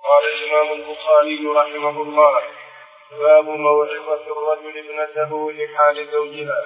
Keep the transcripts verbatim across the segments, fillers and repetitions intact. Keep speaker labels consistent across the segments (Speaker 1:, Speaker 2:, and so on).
Speaker 1: قال الإمام البخاري رحمه الله: باب موعظة الرجل ابنته لحال زوجها.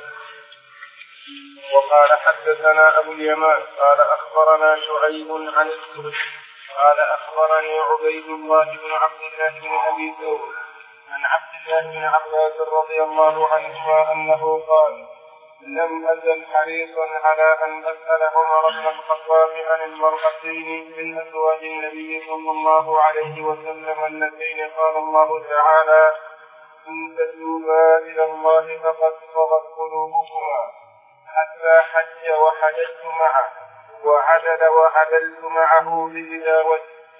Speaker 1: وقال حدثنا أبو اليمان قال أخبرنا شعيب عن الزهري قال أخبرني عبيد الله بن عبد الله بن أبي ثور عن عبد الله بن عباس رضي الله عنهما أنه قال: لم أزل حريصا على أن أسأل عمر بن الخطاب عن المرأتين من أزواج النبي صلى الله عليه وسلم اللتين قال الله تعالى: إن تتوبا إلى الله فقد صغت قلوبكما، حتى حج وحججت معه وعدل وعدلت معه بإداوة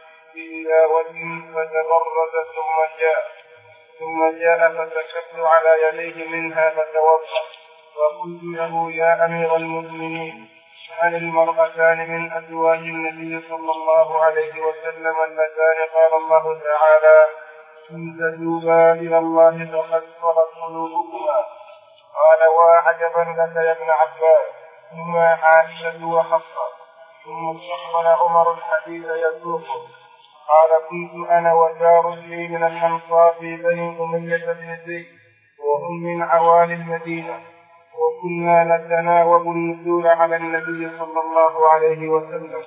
Speaker 1: فتبرز ثم جاء ثم جاء فسكبت على يديه منها فتوضأ، وقلت له: يا أمير المؤمنين، عن المرأتان من أزواج النبي صلى الله عليه وسلم اللتان قال الله تعالى: إن تتوبا إلى الله فقد صغت قلوبكما. قال: وعجبا لك يا ابن عباس، هما عائشة وحفصة. ثم استقبل عمر الحديث يسوقه. قال: كنت أنا وجار لي من الأنصار في بني أمية بن زيد وهم من عوالي المدينة، وكنا نتناوب النزول على النبي صلى الله عليه وسلم،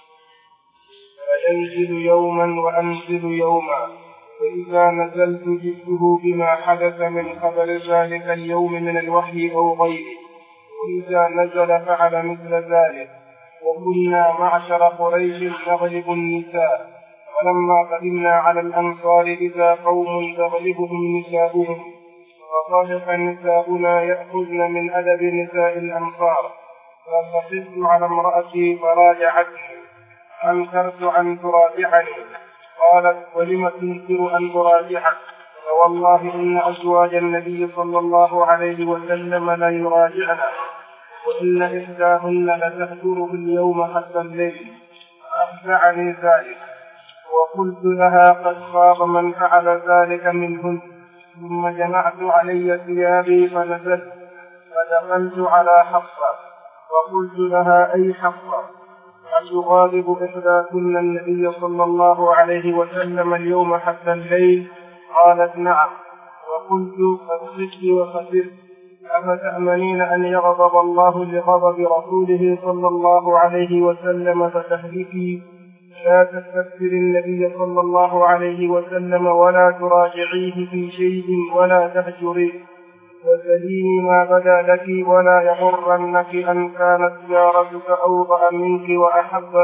Speaker 1: فينزل يوما وأنزل يوما، فإذا نزلت جئته بما حدث من خبر ذلك اليوم من الوحي أو غيره، وإذا نزل فعل مثل ذلك. وكنا معشر قريش نغلب النساء، ولما قدمنا على الأنصار إذا قوم تغلبهم نساؤهم، فصادق نساؤنا يأخذن من أدب نساء الأنصار. فصحبت على امرأتي فراجعتني، أنكرت أن تراجعني. قالت: ولم تنكر أن تراجعك؟ فوالله إن أزواج النبي صلى الله عليه وسلم لا يراجعنا، وإن إحداهن لتهجره اليوم حتى الليل. فأخزعني ذلك، وقلت لها: قد خاب من فعل ذلك منهن. ثم جمعت علي ثيابي فنزلت، فدخلت على حفصة وقلت لها: أي حفصة، أتغاضب إحداكن النبي صلى الله عليه وسلم اليوم حتى الليل؟ قالت: نعم. وقلت: فاغسلت وخسرت، أفتأمنين أن يغضب الله لغضب رسوله صلى الله عليه وسلم فتهلكي؟ لا تستكثر النبي صلى الله عليه وسلم ولا تراجعيه في شيء ولا تهجريه، وسليني ما بدا لك، ولا يغرنك أن كانت جارتك أوضأ منك وأحب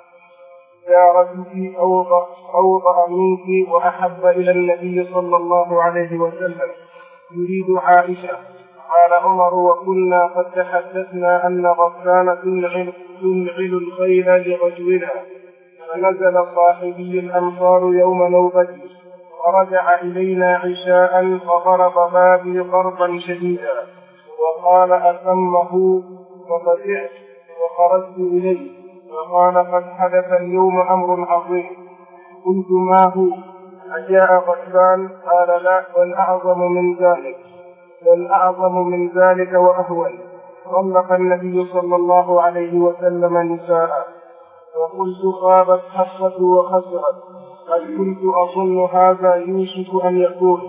Speaker 1: جارتك أوضأ, أوضأ منك وأحب إلى النبي صلى الله عليه وسلم. يريد عائشة. قال عمر: وكنا قد تحدثنا أن غسان تنعل الخيل لغزونا، فنزل صاحبي الأنصار يوم نوبتي، ورجع إلينا عشاء فضرب بابي ضربا شديدا، وقال: أتمه؟ ففزعت وخرجت إليه، فقال: قد حدث اليوم أمر عظيم. قلت: ما هو؟ أجاء غسان؟ قال: لا، بل أعظم من ذلك بل أعظم من ذلك وأهون. طلق النبي صلى الله عليه وسلم نساء. وقلت: خابت حفصة وخسرت، قد كنت أظن هذا يوشك أن يكون.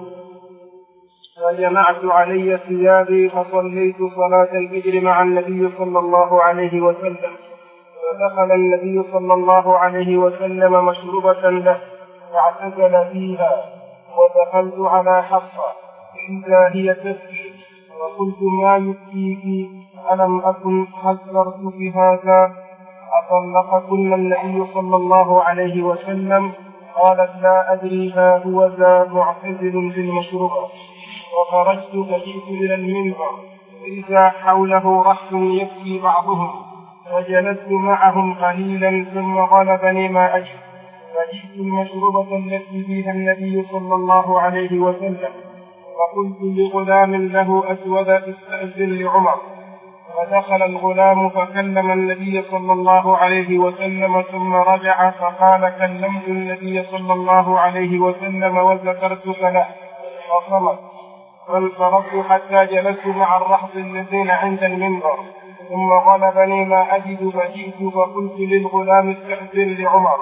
Speaker 1: فجمعت علي ثيابي فصليت صلاة الفجر مع النبي صلى الله عليه وسلم، فدخل النبي صلى الله عليه وسلم مشروبة له فاعتزل فيها، ودخلت على حفصة إذا هي تبكي، وقلت: ما يبكيك؟ ألم أكن حذرتك هذا؟ أطلقكن النبي صلى الله عليه وسلم؟ قالت: لا أدري، ها هو ذا معتزل بالمشروبة. وخرجت فجئت إلى المنبر إذا حوله رحم يبكي بعضهم، وجلست معهم قليلا ثم غلبني ما أجد، فجئت المشروبة التي فيها النبي صلى الله عليه وسلم، فقلت لغلام له أسود: استأذن لعمر. فدخل الغلام فكلم النبي صلى الله عليه وسلم، ثم رجع فقال: كلمت النبي صلى الله عليه وسلم وذكرتك له، فصمت. فانصرفت حتى جلست مع الرهط الذين عند المنبر، ثم غلبني ما أجد فجئت فقلت للغلام: استأذن لعمر.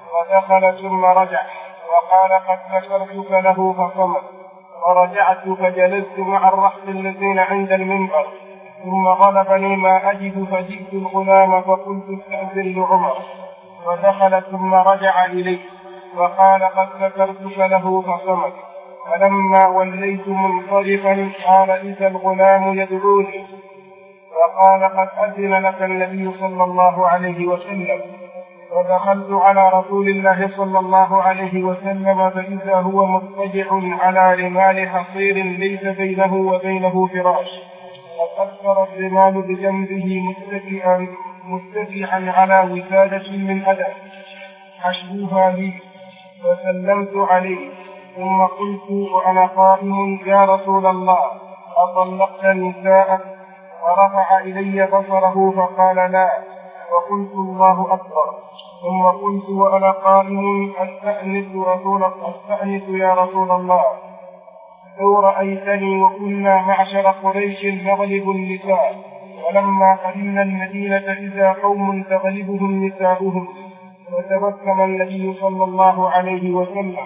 Speaker 1: ودخل ثم رجع وقال قد ذكرتك له فصمت، ورجعت فجلست مع الرحل الذين عند المنبر، ثم غلبني ما أجد فجئت الغلام فقلت استأذن لعمر، ودخل ثم رجع إليه وقال قد ذكرتك له فصمت. فلما وليت منصرفا قال إذا الغلام يدعوني، وقال قد أذن لك النبي صلى الله عليه وسلم. ودخلت على رسول الله صلى الله عليه وسلم فإذا هو مضطجع على رمال حصير ليس بينه وبينه فراش، وقدر الرمال بجنبه متكئا متكئا على وسادة من أدم حشوها لي، فسلمت عليه ثم قلت وأنا قائم يا رسول الله أطلقت نساءك؟ ورفع إلي بصره فقال لا، وقلت الله أكبر. ثم قلت وأنا قائم أستأنس رسول أستأنس يا رسول الله لو رأيتني وكنا معشر قريش نغلب النساء، ولما قدمنا المدينة إذا قوم تغلبهم نساؤهم. وتبسم النبي صلى الله عليه وسلم.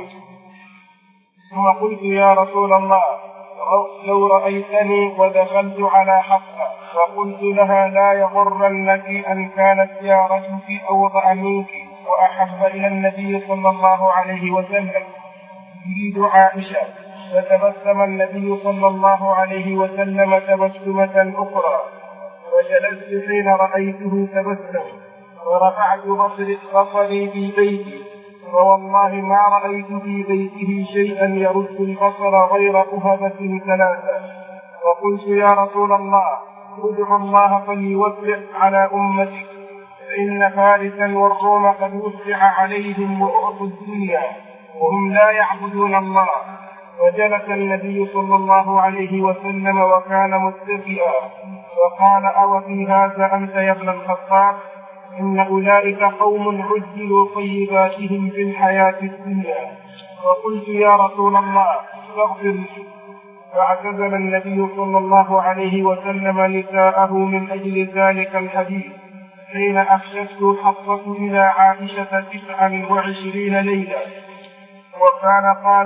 Speaker 1: ثم قلت يا رسول الله لو رأيتني ودخلت على حفصة وقلت لها لا يغرنك أن كانت زيارتك أوضع منك وأحب إلى النبي صلى الله عليه وسلم يريد عائشة. فتبسم النبي صلى الله عليه وسلم تبسمة أخرى، وجلست حين رأيته تبسم، ورفعت بصري في بيتي، ووالله ما رأيت في بيته شيئا يرد البصر غير أهبة ثلاثة. وقلت يا رسول الله ادع الله فليوسع على أمتك، فإن فارسا والروم قد وسع عليهم وأعطوا الدنيا وهم لا يعبدون الله. وجلس النبي صلى الله عليه وسلم وكان متكئا، وقال أو في هذا أنت يا ابن الخطاب؟ إن أولئك قوم عجلوا طيباتهم في الحياة الدنيا. وقلت يا رسول الله استغفر لي. فاعتزل النبي صلى الله عليه وسلم نساءه من أجل ذلك الحديث حين أخشته حفصة إلى عائشة تسعا وعشرين ليلة، وكان قال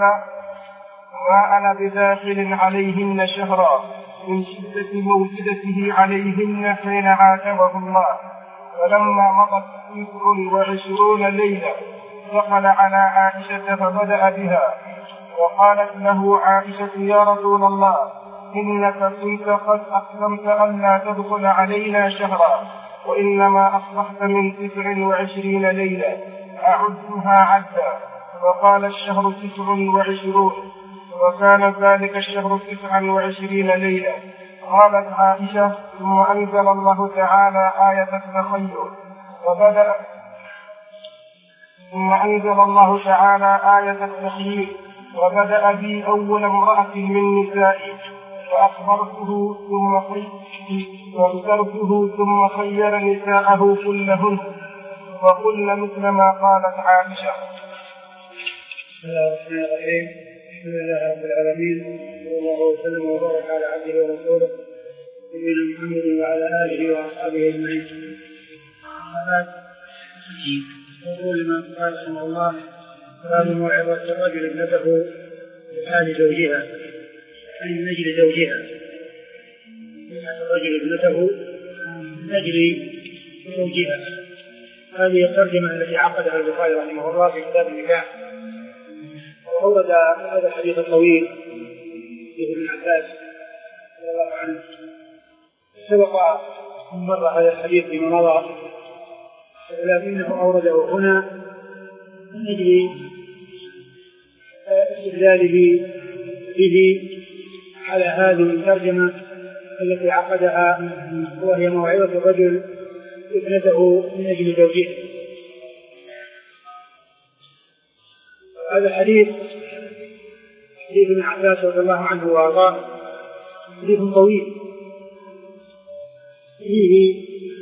Speaker 1: ما أنا بداخل عليهن شهرا من شدة موجدته عليهن حين عاتبه الله. فلما مضت تسع وعشرون ليلة دخل على عائشة فبدأ بها، وقالت له عائشة يا رسول الله إنك كنت قد أقسمت أن لا تدخل علينا شهرا، وإنما أصبحت من تسع وعشرين ليلة أعدها عدا. وقال الشهر تسع وعشرون، وكان ذلك الشهر تسع وعشرين ليلة. قالت عائشة ثم أنزل الله تعالى آية التخير وبدأ ثم أنزل الله تعالى آية التخيير وبدأ بي أول امرأة من نسائي، فأخبرته ثم وأخبرته ثم خير نساءه كلهن وقلن مثل ما قالت عائشة.
Speaker 2: بسم الله الرحمن الرحيم. الحمد لله رب العالمين، صلى الله وسلم وبارك على عبده ورسوله نبينا محمد وعلى آله وأصحابه أجمعين. يقول الإمام قال رحمه الله باب موعظة الرجل ابنته بحال زوجها، أي من أجل زوجها. الرجل ابنته من أجل زوجها. هذه الترجمة التي عقدها البخاري رحمه الله في كتاب النكاح. وأورد هذا الحديث الطويل في ابن عباس رضي الله عنه. سبق مر هذا الحديث فيما مضى، ولكنه أورده هنا من أجل استدلاله به على هذه الترجمة التي عقدها، وهي موعظة الرجل ابنته من أجل زوجها. هذا الحديث حديث ابن عباس رضي الله عنه وارضاه حديث طويل فيه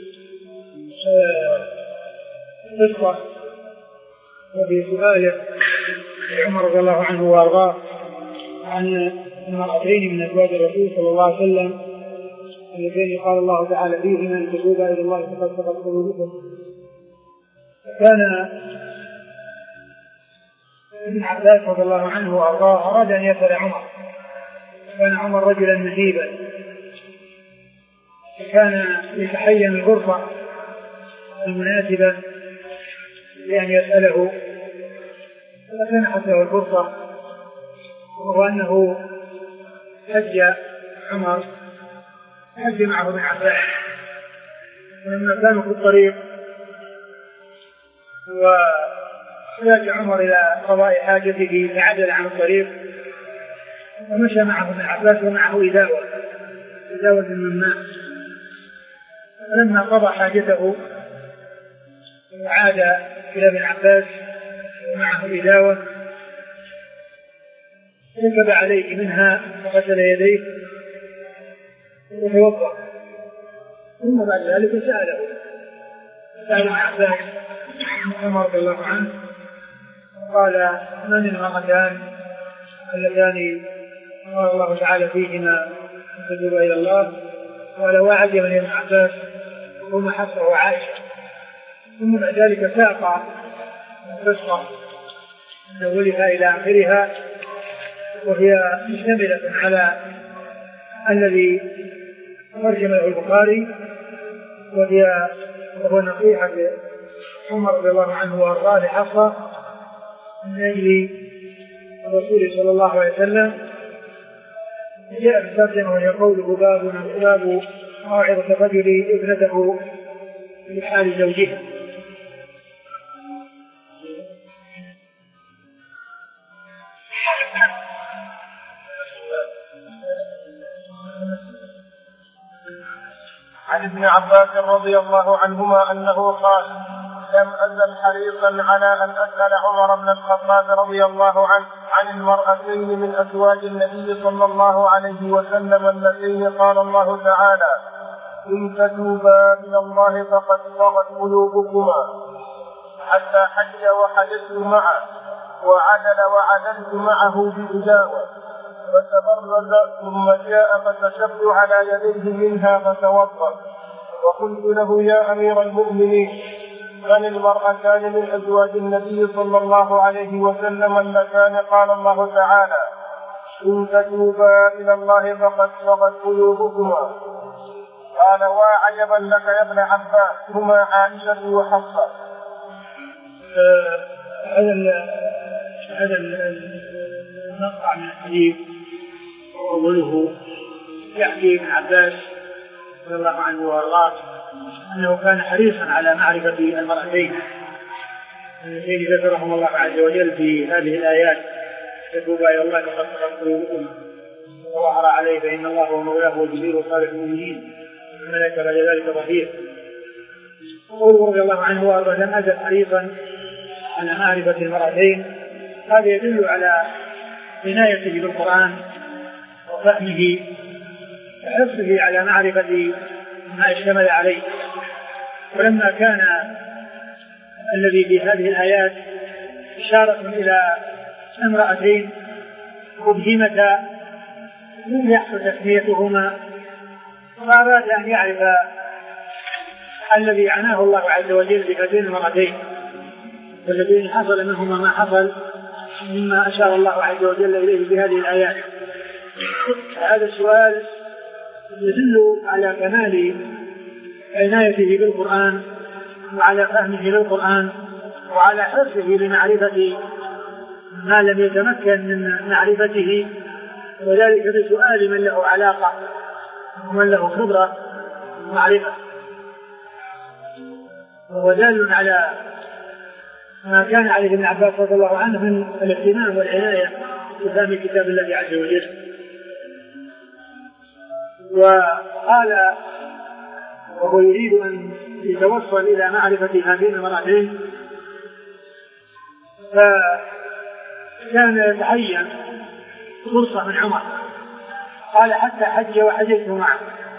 Speaker 2: قصة وفي سؤاله عمر رضي الله عنه وارضاه عن امرأتين من ازواج الرسول صلى الله عليه وسلم اللذين قال الله تعالى فيهما: ان تتوبا الى الله فقد سقط قلوبكم. فكان ابن عباس رضي الله عنه وأرضاه أراد أن يسأل عمر، كان عمر رجلا مجيبا، كان يتحين الغرفة المناسبة لأن يسأله، فسنحت له الغرفة، وهو أنه حج عمر حج معه ابن عباس، ولما كانوا في الطريق واحتاج عمر إلى قضاء حاجته فعدل عن الطريق ومشى معه ابن عباس ومعه إداوة إداوة من ماء، فلما قضى حاجته وعاد إلى ابن عباس ومعه إداوة كتب عليه منها وغسل يديه وتوضأ، ثم بعد ذلك سأله سأل ابن عباس عمر رضي الله عنه قال: من المرتان اللتان قال الله تعالى فيهما تتوب إلى الله؟ قال: وعجبا يا ابن عباس ثم حفصة وعائشة. ثم بعد ذلك ساق القصة من أولها إلى آخرها، وهي مشتملة على الذي ترجم له البخاري، وهي وهو نصيحة عمر رضي الله عنه وأرضاه لحفصة من أجل الرسول صلى الله عليه وسلم. جاء بالترجمة وهي قوله: باب باب موعظة الرجل ابنته في حال زوجها.
Speaker 1: عن ابن عباس رضي الله عنهما أنه قال: لم أزل حريصا على أن أسأل عمر بن الخطاب رضي الله عنه عن المرأتين من أزواج النبي صلى الله عليه وسلم اللتين قال الله تعالى: إن تتوبا إلى الله فقد صغت قلوبكما، حتى حج وحدثت معه وعدل وعدلت معه بإداوة، فتبرز ثم جاء فكشفت على يديه منها فتوضأ، وقلت له: يا أمير المؤمنين، من المرأتان من أزواج النبي صلى الله عليه وسلم اللتان قال الله تعالى: إن تتوبا إلى الله فقد صغت قلوبكما؟ قال: وعجبا لك يا ابن عباس، هما عائشة وحفصة.
Speaker 2: هذا المقطع من الحديث أوله يحكي ابن عباس رضي الله عنه وارضاه أنه كان حريصا على معرفة المرأتين اللتين ذكرهم الله عز وجل في هذه الآيات: تتوبا إلى الله فقد صغت قلوبكما، وظهر عليه فإن الله هو مولاه وجبريل وصالح المؤمنين والملائكة بعد ذلك ظهير. قوله رضي الله عنه وارضاه: لم أزل حريصا على معرفة المرأتين، هذا يدل على عنايته بالقرآن وفهمه وحرصه على معرفة ما اشتمل عليه. ولما كان الذي في هذه الآيات إشارة إلى امرأتين أبهمتا لم يحصل تسميتهما، فأراد أن يعرف الذي عناه الله عز وجل بهذين المرأتين والذين حصل منهما ما حصل مما أشار الله عز وجل إليه بهذه الآيات. هذا السؤال يدل على كمال عنايته بالقرآن وعلى فهمه للقرآن وعلى حرصه لمعرفة ما لم يتمكن من معرفته، وذلك بسؤال من له علاقة ومن له خبرة ومعرفة. وهو دال على ما كان عليه ابن عباس رضي الله عنه من الاهتمام والعناية بفهم كتاب الله عز وجل. وقال وهو يريد أن يتوصل إلى معرفة هذين المرأتين، فكان يتحين فرصة من عمر، قال: حتى حج وحججت معه.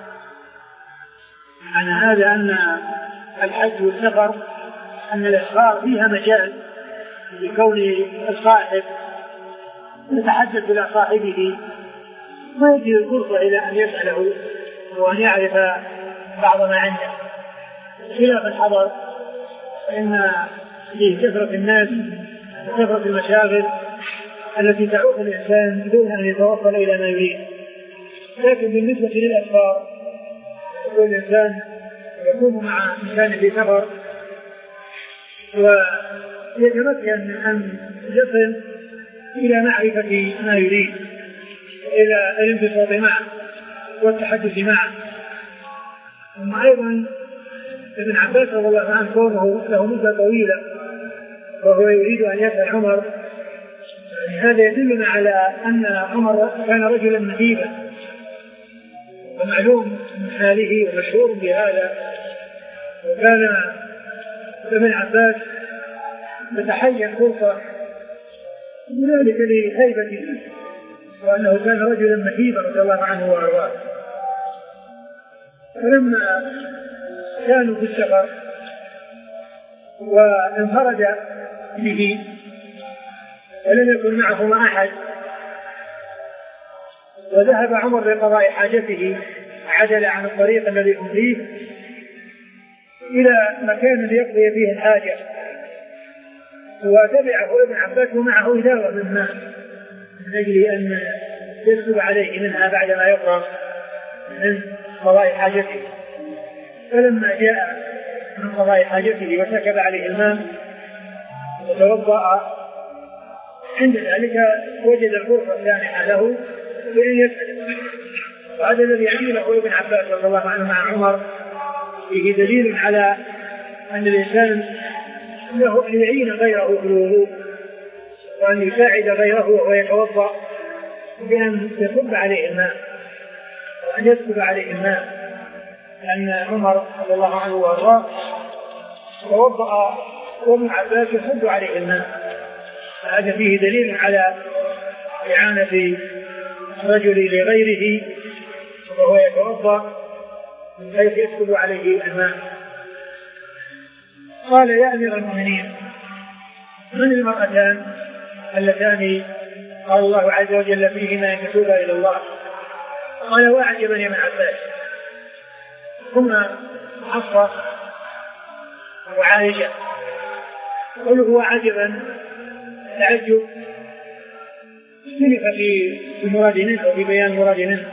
Speaker 2: عن هذا أن الحج والسفر أن الإصرار فيها مجال لكون الصاحب يتحدث إلى صاحبه ويجد الفرصة إلى أن يسأله وأن يعرف بعض ما عنده، خلاف الحضر فإن فيه كثرة الناس وكثرة المشاغل التي تعوق الإنسان دون أن يتوصل إلى ما يريد. لكن بالنسبة للأسفار يقول الإنسان يكون مع إنسان في سفر ويتمكن من أن يصل إلى معرفة ما يريد، إلى الانبساط معه والتحدث معه. ثم أيضا ابن عباس رضي الله عنه كونه له مدة طويلة وهو يريد أن يسأل عمر، هذا يدلنا على أن عمر كان رجلا مهيبا ومعلوم من حاله ومشهور بهذا. وكان ابن عباس يتحين فرصة ذلك لهيبته وأنه كان رجلا مهيبا رضي الله عنه وأرضاه. فلما كانوا في السفر وانفرد به ولم يكن معهما أحد وذهب عمر لقضاء حاجته عدل عن الطريق الذي هم فيه إلى مكان ليقضي فيه الحاجة، وتبعه ابن عباس ومعه إداوة من ماء من أجل أن يسكب عليه منها بعدما يقرأ من قضاء حاجته. فلما جاء من قضاء حاجته وسكب عليه الماء وتوضأ، عند ذلك وجد الفرصة السانحة له بأن يسأل. وهذا الذي عمله ابن عباس رضي الله عنه مع عمر فيه دليل على أن الإنسان له أن يعين غيره في الوضوء وأن يساعد غيره وهو يتوضأ بأن يصب عليه الماء وأن يسكب عليه الماء، لأن عمر رضي الله عنه وأرضاه توضأ وابن عباس يصب عليه الماء. هذا فيه دليل على إعانة الرجل لغيره وهو يتوضأ من حيث يسكب عليه الماء. قال: يا أمير المؤمنين، من المرأتان اللتان قال الله عز وجل فيهما إن تتوبا إلى الله؟ قال: وأعجبا يا ابن عباس، هما حفصة وعائشة. قل هو عجبا تعجب اختلف في المراد منه وفي بيان المراد منه.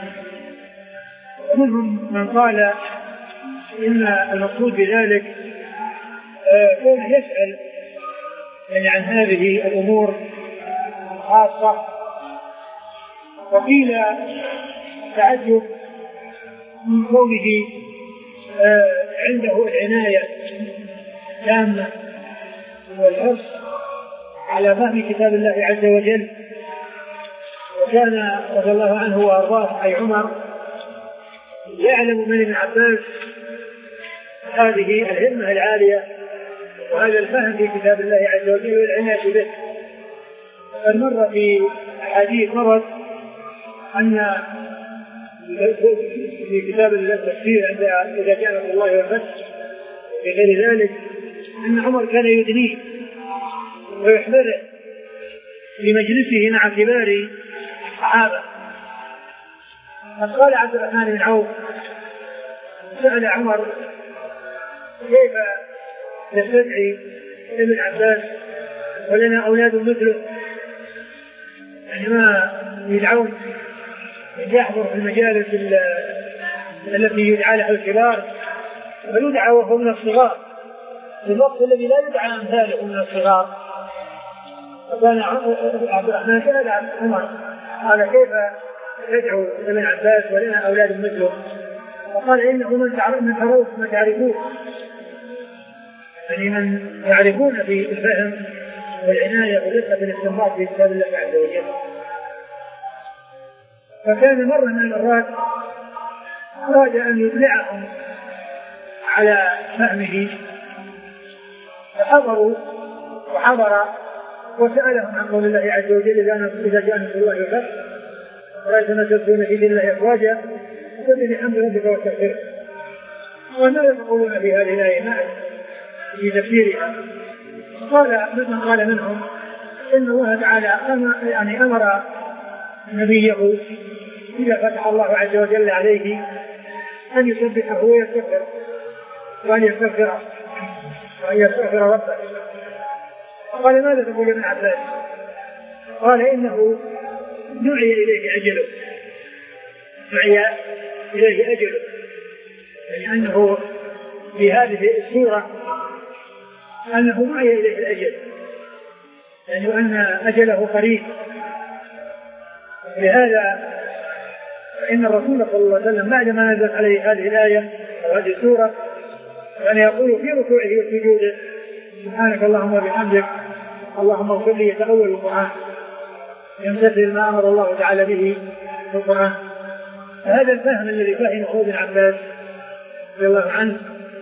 Speaker 2: ومنهم من قال إن المقصود بذلك كون يسأل يعني عن هذه الأمور الخاصة. وقيل تعجب من كونه عنده العناية تامة والحرص على فهم كتاب الله عز وجل. وكان رضي الله عنه وأرضاه أي عمر يعلم من ابن عباس هذه الهمة العالية وهذا الفهم في كتاب الله عز وجل والعناية به. فالمرة في حديث مرض أن في كتاب التفسير عند إذا كان الله والفتح في غير ذلك أن عمر كان يدنيه ويحضره في مجلسه مع كبار الصحابة. فقال عبد الرحمن بن عوف سأل عمر كيف نستدعي ابن عباس ولنا أولاد مثله، يعني ما يدعون يحضر في المجالس التي يدعى لها الكبار فيدعى وهو من الصغار في الوقت الذي لا يدعى أمثاله من الصغار. فكان عبد الرحمن سأل عمر قال كيف يدعو ابن عباس ولنا أولاد مثله؟ وقال إنه من تعرفون ما تعرفون، يعني من يعرفون في الفهم والعناية ودقة الاستنباط في كتاب الله عز وجل. فكان مرة من المرات أراد أن يطلعهم على فهمه فحضروا وحضر وسألهم عن قول الله عز وجل إذا جاء نصر الله والفتح ورأيت الناس يدخلون في دين الله أفواجا فسبح بحمد ربك واستغفره. وماذا يقولون في هذه الآية معه في تفسيرها؟ قال مثل قال منهم إن الله تعالى أمر يعني أمر نبيه إذا فتح الله عز وجل عليه أن يسبحه ويستغفر وأن يستغفر وأن يستغفر ربه. قال ماذا تقول ابن عباس؟ قال إنه دعي إليه أجله، دعي إليه أجله، يعني أنه في هذه السورة أنه دعي إليه الأجل، يعني أن أجله قريب. لهذا فإن الرسول صلى الله عليه وسلم بعدما نزلت عليه هذه الآية أو هذه السورة كان يقول في ركوعه وسجوده سبحانك اللهم وبحمدك اللهم اغفر لي، يتأول القرآن يمتثل ما أمر الله تعالى به في القرآن. فهذا الفهم الذي فهمه ابن عباس رضي الله عنه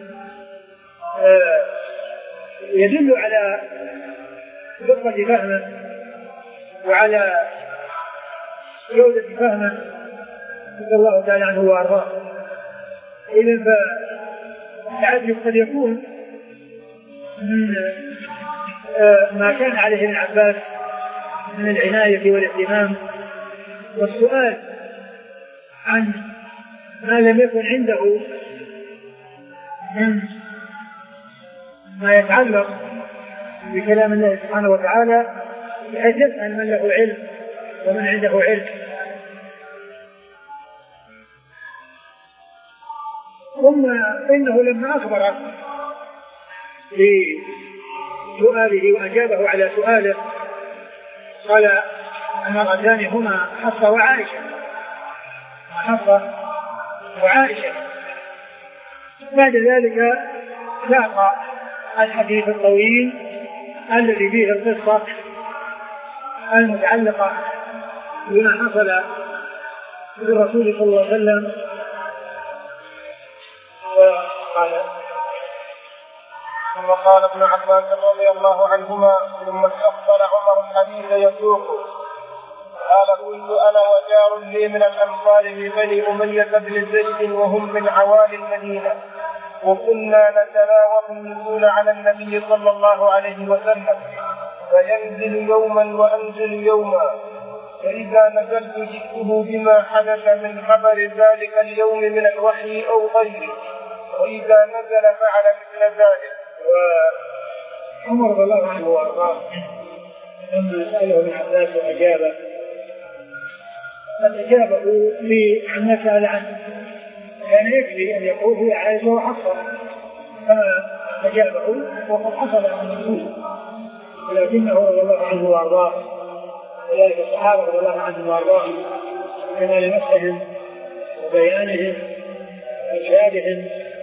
Speaker 2: يدل على دقة فهمه وعلى جودة فهمه رضي الله تعالى عنه وأرضاه. إذن فالتعجب قد يكون من ما كان عليه ابن عباس من العناية والاهتمام والسؤال عن ما لم يكن عنده من ما يتعلق بكلام الله سبحانه وتعالى، بحيث يسأل من له علم ومن عنده علم. ثم إنه لما أخبر بسؤاله وأجابه على سؤاله قال المرأتان هما حفصة وعائشة، حفصة وعائشة. بعد ذلك ساق الحديث الطويل الذي فيه القصة المتعلقة بما حصل بالرسول صلى الله عليه وسلم.
Speaker 1: وقال ثم قال ابن عباس رضي الله عنهما ثم استقبل عمر الحديث يسوقه قال كنت انا وجار لي من الانصار في بني اميه بن زيد وهم من عوالي المدينه، وكنا نتناوب النزول على النبي صلى الله عليه وسلم، فينزل يوما وانزل يوما، فاذا نزلت جئته بما حدث من خبر ذلك اليوم من الوحي او غيره، واذا نزل فعل مثل ذلك.
Speaker 2: وعمر رضي الله عنه وارضاه لما ساله ابن عباس واجابه فاجابه بعما سال عنه، كان يكفي ان يقول هي عائشه وحفصه كما اجابه وقد حصل من النصوص، ولكنه رضي الله عنه وارضاه وذلك الصحابه رضي الله عنهم وارضاهم كما لنفسهم وبيانهم وارشادهم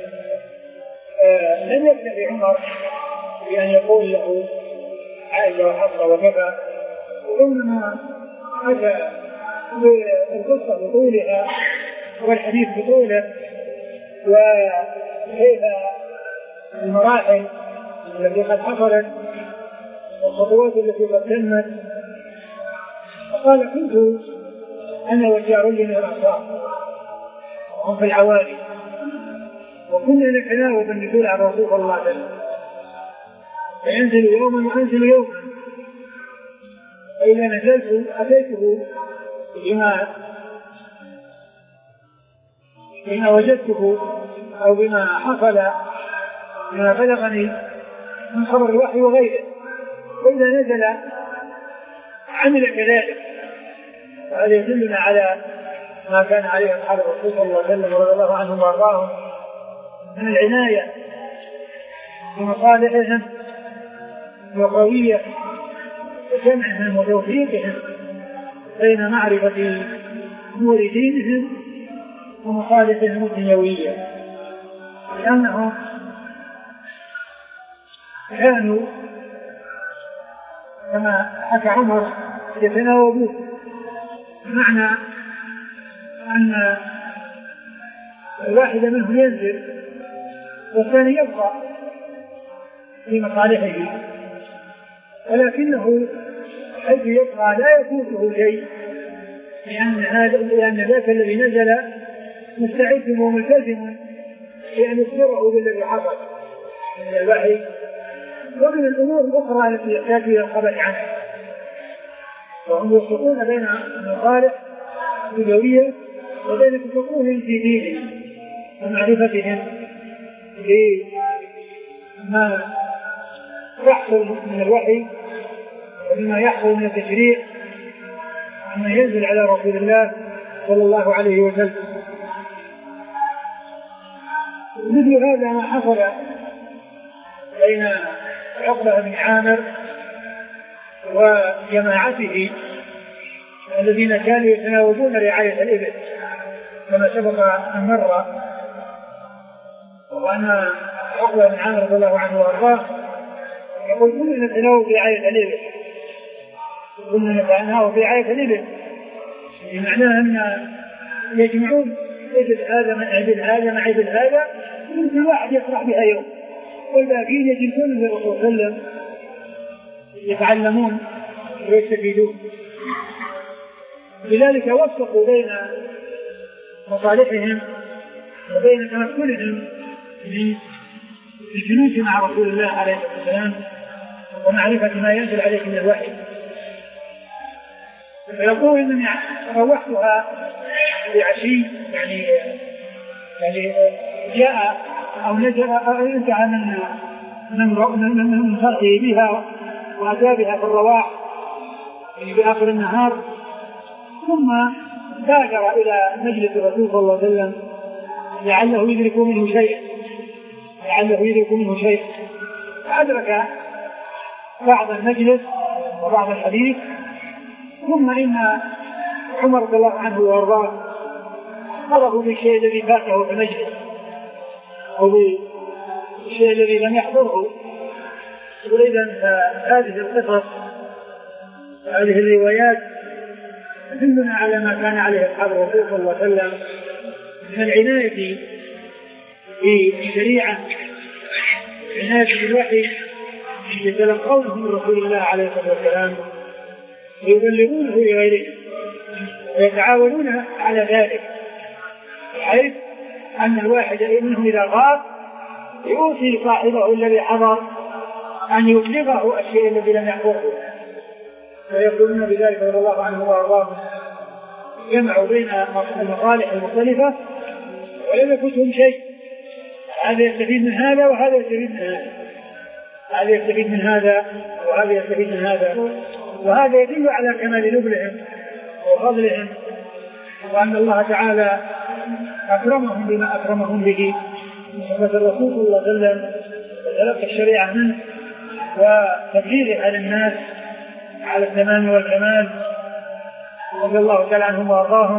Speaker 2: آه لم يكتفي عمر بأن يقول له عائشة وحفصة وكفى، وإنما أتى بالقصة بطولها والحديث بطوله وكيف المراحل التي قد حصلت والخطوات التي قد تمت. فقال كنت أنا وجار لي من الأنصار وهم في العوالي، وكنا نتناوب النزول على الرسول صلى الله عليه وسلم، فينزل يوما وانزل يوما، فإذا نزلت أتيته بما بما وجدته أو بما حصل بما بلغني من خبر الوحي وغيره، فإذا نزل عمل كذلك. وهذا يدلنا على ما كان عليه أصحاب الرسول صلى الله عليه وسلم رضي الله عنهم وارضاهم من العناية بمصالحهم وقوية وجمعهم وتوفيقهم بين معرفة أمور دينهم ومصالحهم الدنيوية، لأنهم كانوا كما حكى عمر يتناوبون، بمعنى أن الواحد منهم ينزل والثاني يبقى في مصالحه، ولكنه حيث يبقى لا يفوته شيء، لأن هذا لأن ذاك الذي نزل مستعد وملتزم لأن يخبره بالذي حصل من الوحي ومن الأمور الأخرى التي يحتاج إلى الخبر عنها، وهم يفرقون بين المصالح الدنيوية وبين تفقههم في دينهم ومعرفتهم بما يحصل من الوحي وبما يحصل من التشريع وما ينزل على رسول الله صلى الله عليه وسلم. مثل هذا ما حصل بين عقبة بن عامر وجماعته الذين كانوا يتناوبون رعاية الإبل كما سبق أن مر، وأن عقبة بن عامر رضي الله عنه وأرضاه يقول كلنا نتناوب رعاية الإبل، كلنا نتناوب رعاية الإبل، بمعنى أن يجمعون إبل هذا مع إبل هذا مع إبل هذا، كل واحد يفرح بها يوم، والباقين يجلسون للرسول صلى الله عليه وسلم يتعلمون ويستفيدون. لذلك وفقوا بين مصالحهم وبين تمكنهم من الجلوس مع رسول الله عليه الصلاة والسلام ومعرفة ما ينزل عليه من الوحي. فيقول إنني روحتها بعشي، يعني يعني جاء أو نزل أو انتهى من من من فرحه بها وأتى بها في الرواح في آخر النهار، ثم بادر إلى مجلس الرسول صلى الله عليه وسلم لعله يدرك منه شيء لعله يدرك منه شيء فأدرك بعض المجلس وبعض الحديث. ثم إن عمر رضي الله عنه وأرضاه خبروا بالشيء الذي فاته في المجلس أو بالشيء الذي لم يحضره. وإذا هذه القصص هذه الروايات تدلنا على ما كان عليه أصحاب الرسول صلى الله عليه وسلم من العناية بالشريعة، عناية بالوحي يتلقونه من رسول الله عليه الصلاة والسلام ويبلغونه لغيرهم ويتعاونون على ذلك، بحيث أن الواحد منهم إذا غاب يوصي صاحبه الذي حضر أن يبلغه الشيء الذي لم يحضره، فيقولون بذلك رضي الله عنه وأرضاه جمعوا بين المصالح المختلفة ولم يفوتهم شيء، هذا يستفيد من هذا وهذا يستفيد من هذا، هذا يستفيد من هذا وهذا يستفيد من هذا، وهذا يدل على كمال نبلهم وفضلهم وأن الله تعالى أكرمهم بما أكرمهم به صحبة الرسول صلى الله عليه وسلم وتلقى الشريعة منه وتبليغها للناس على التمام والكمال رضي الله تعالى عنهم وأرضاهم.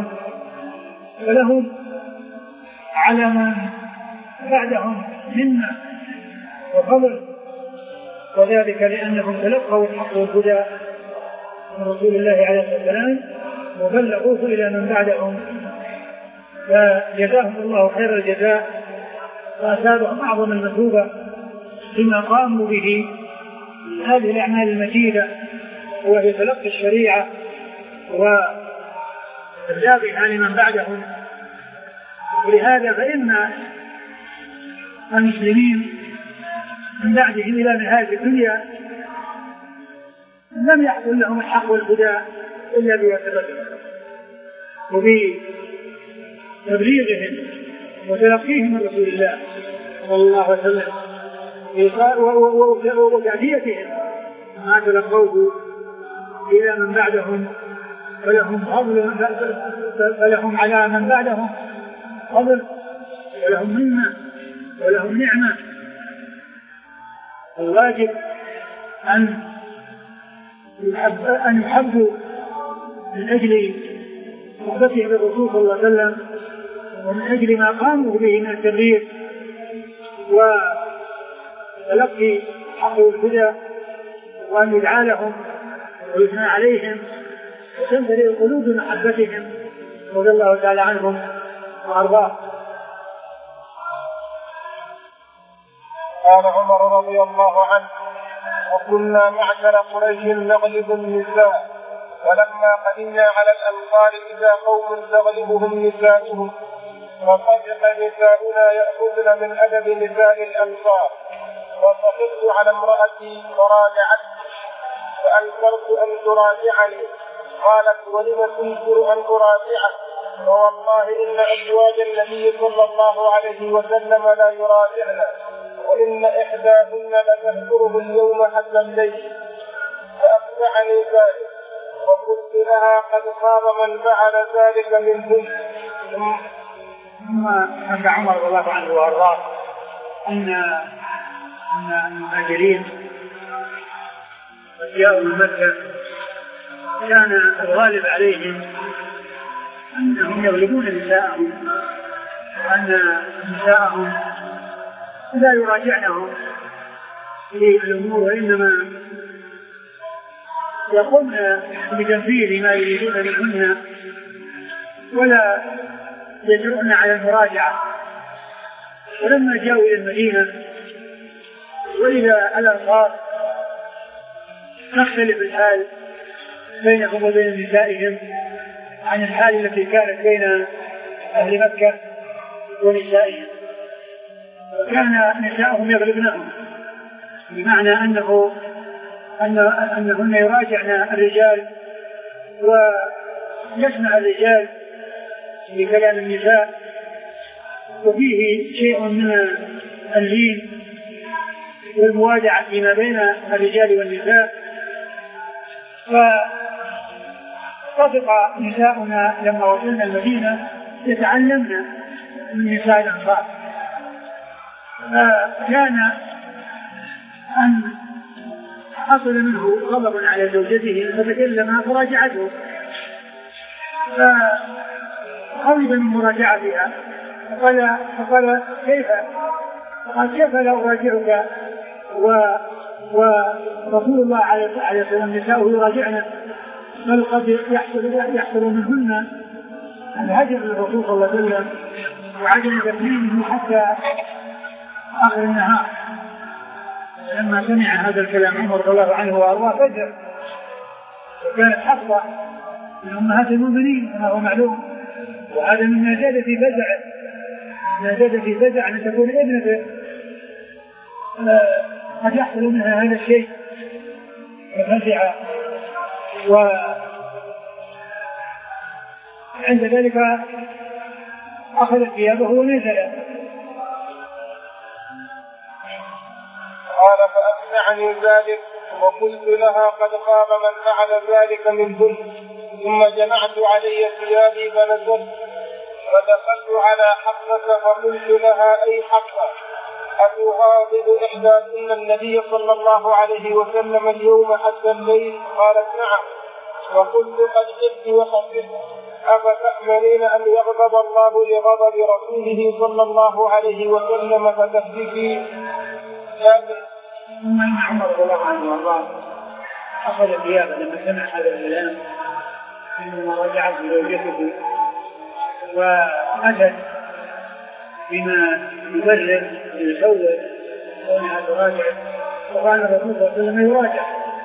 Speaker 2: فلهم على من بعدهم منا وفضل، وذلك لأنهم تلقوا الحق والهدى من رسول الله عليه الصلاة والسلام وبلغوه إلى من بعدهم، فجزاهم الله خير الجزاء وأثابهم أعظم المثوبة بما قاموا به هذه الأعمال المجيدة وهي تلقي الشريعة وإبلاغها لمن بعدهم. ولهذا فإن المسلمين من بعدهم إلى نهاية الدنيا لم يحصل لهم الحق والهدى إلا بواسطتهم وبتبليغهم وتلقيهم من رسول الله صلى الله عليه وسلم وتأديتهم ما تلقوه إلى من بعدهم، فلهم فضل فلهم على من بعدهم فضل ولهم منة ولهم نعمة. الواجب أن يحب أن يحبوا من أجل صحبته بالرسول صلى الله عليه وسلم ومن أجل ما قاموا به من التبليغ وتلقي حق الهدى، وأن يدعى لهم ويثنى عليهم وتمتلئ القلوب بمحبتهم رضي الله تعالى عنهم وأرضاه.
Speaker 1: قال عمر رضي الله عنه: وكنا معشر قريش نغلب النساء، ولما قدمنا على الأنصار إذا قوم تغلبهم نساؤهم، فصدق نساؤنا يأخذن من أدب نساء الأنصار، وصدقت على امرأتي فراجعتني فأنكرت أن تراجعني، قالت: ولم تنكر أن أراجعك؟ فوالله إن أزواج النبي صلى الله عليه وسلم لا يراجعن، وإن إحداهن لتذكره اليوم حتى الليل. فأتعني ذلك وقلت لها قد خاب من فعل ذلك منهم.
Speaker 2: ثم أن عمر رضي الله عنه وأرضاه أن أن المهاجرين جاءوا من مكة كان الغالب عليهم أنهم يغلبون نساءهم، وأن نساءهم لا يراجعنهم في الأمور وإنما يقومن بتنفيذ ما يريدون منهن ولا يجرؤن على المراجعة. ولما جاءوا إلى المدينة وإلى الأنصار تختلف الحال بينهم وبين نسائهم عن الحال التي كانت بين أهل مكة ونسائهم، وكان نسائهم يغلبنهم بمعنى أنه أن أنهن يراجعن الرجال ويسمع الرجال بكلام النساء، وفيه شيء من اللين والموادعة فيما بين الرجال والنساء. فصدق نساؤنا لما وصلنا المدينة يتعلمن من نساء الأنصار، فكان أن حصل منه غضب على زوجته فتكلم فراجعته، فغضب من مراجعتها فقال, فقال كيف قال كيف لا أراجعك و ورسول الله عليه السلام نساؤه يراجعنا، بل قد يحصل, يحصل منهن الهجر للرسول صلى الله عليه وسلم وعدم تكليمه حتى آخر النهار. لما سمع هذا الكلام عمر رضي الله عنه وأرضاه فجر، وكانت حفصة من أمهات المؤمنين كما هو معلوم، وهذا مما زاد في فزعه ما زاد في فزع أن تكون ابنته قد يحصل منها هذا الشيء ففزع، وعند ذلك أخذ ثيابه ونزل.
Speaker 1: قال فأقنعني ذلك وقلت لها قد خاب من فعل ذلك منهن، ثم جمعت علي ثيابي فنزلت فدخلت على حفصة فقلت لها أي حفصة أتغاضب إحداكن النبي صلى الله عليه وسلم اليوم حتى الليل؟ قالت نعم. وقلت قد جئت وخفت أفتأمرين أن يغضب الله لغضب رسوله صلى الله عليه وسلم فتخففي؟ لكن
Speaker 2: ثم إن عمر رضي الله عنه وارضاه أخذ ثيابه لما سمع هذا الكلام إنما رجعت زوجته وأتت بما يبرر ويصور كونها تراجع، وقال الرسول صلى الله عليه وسلم يراجع،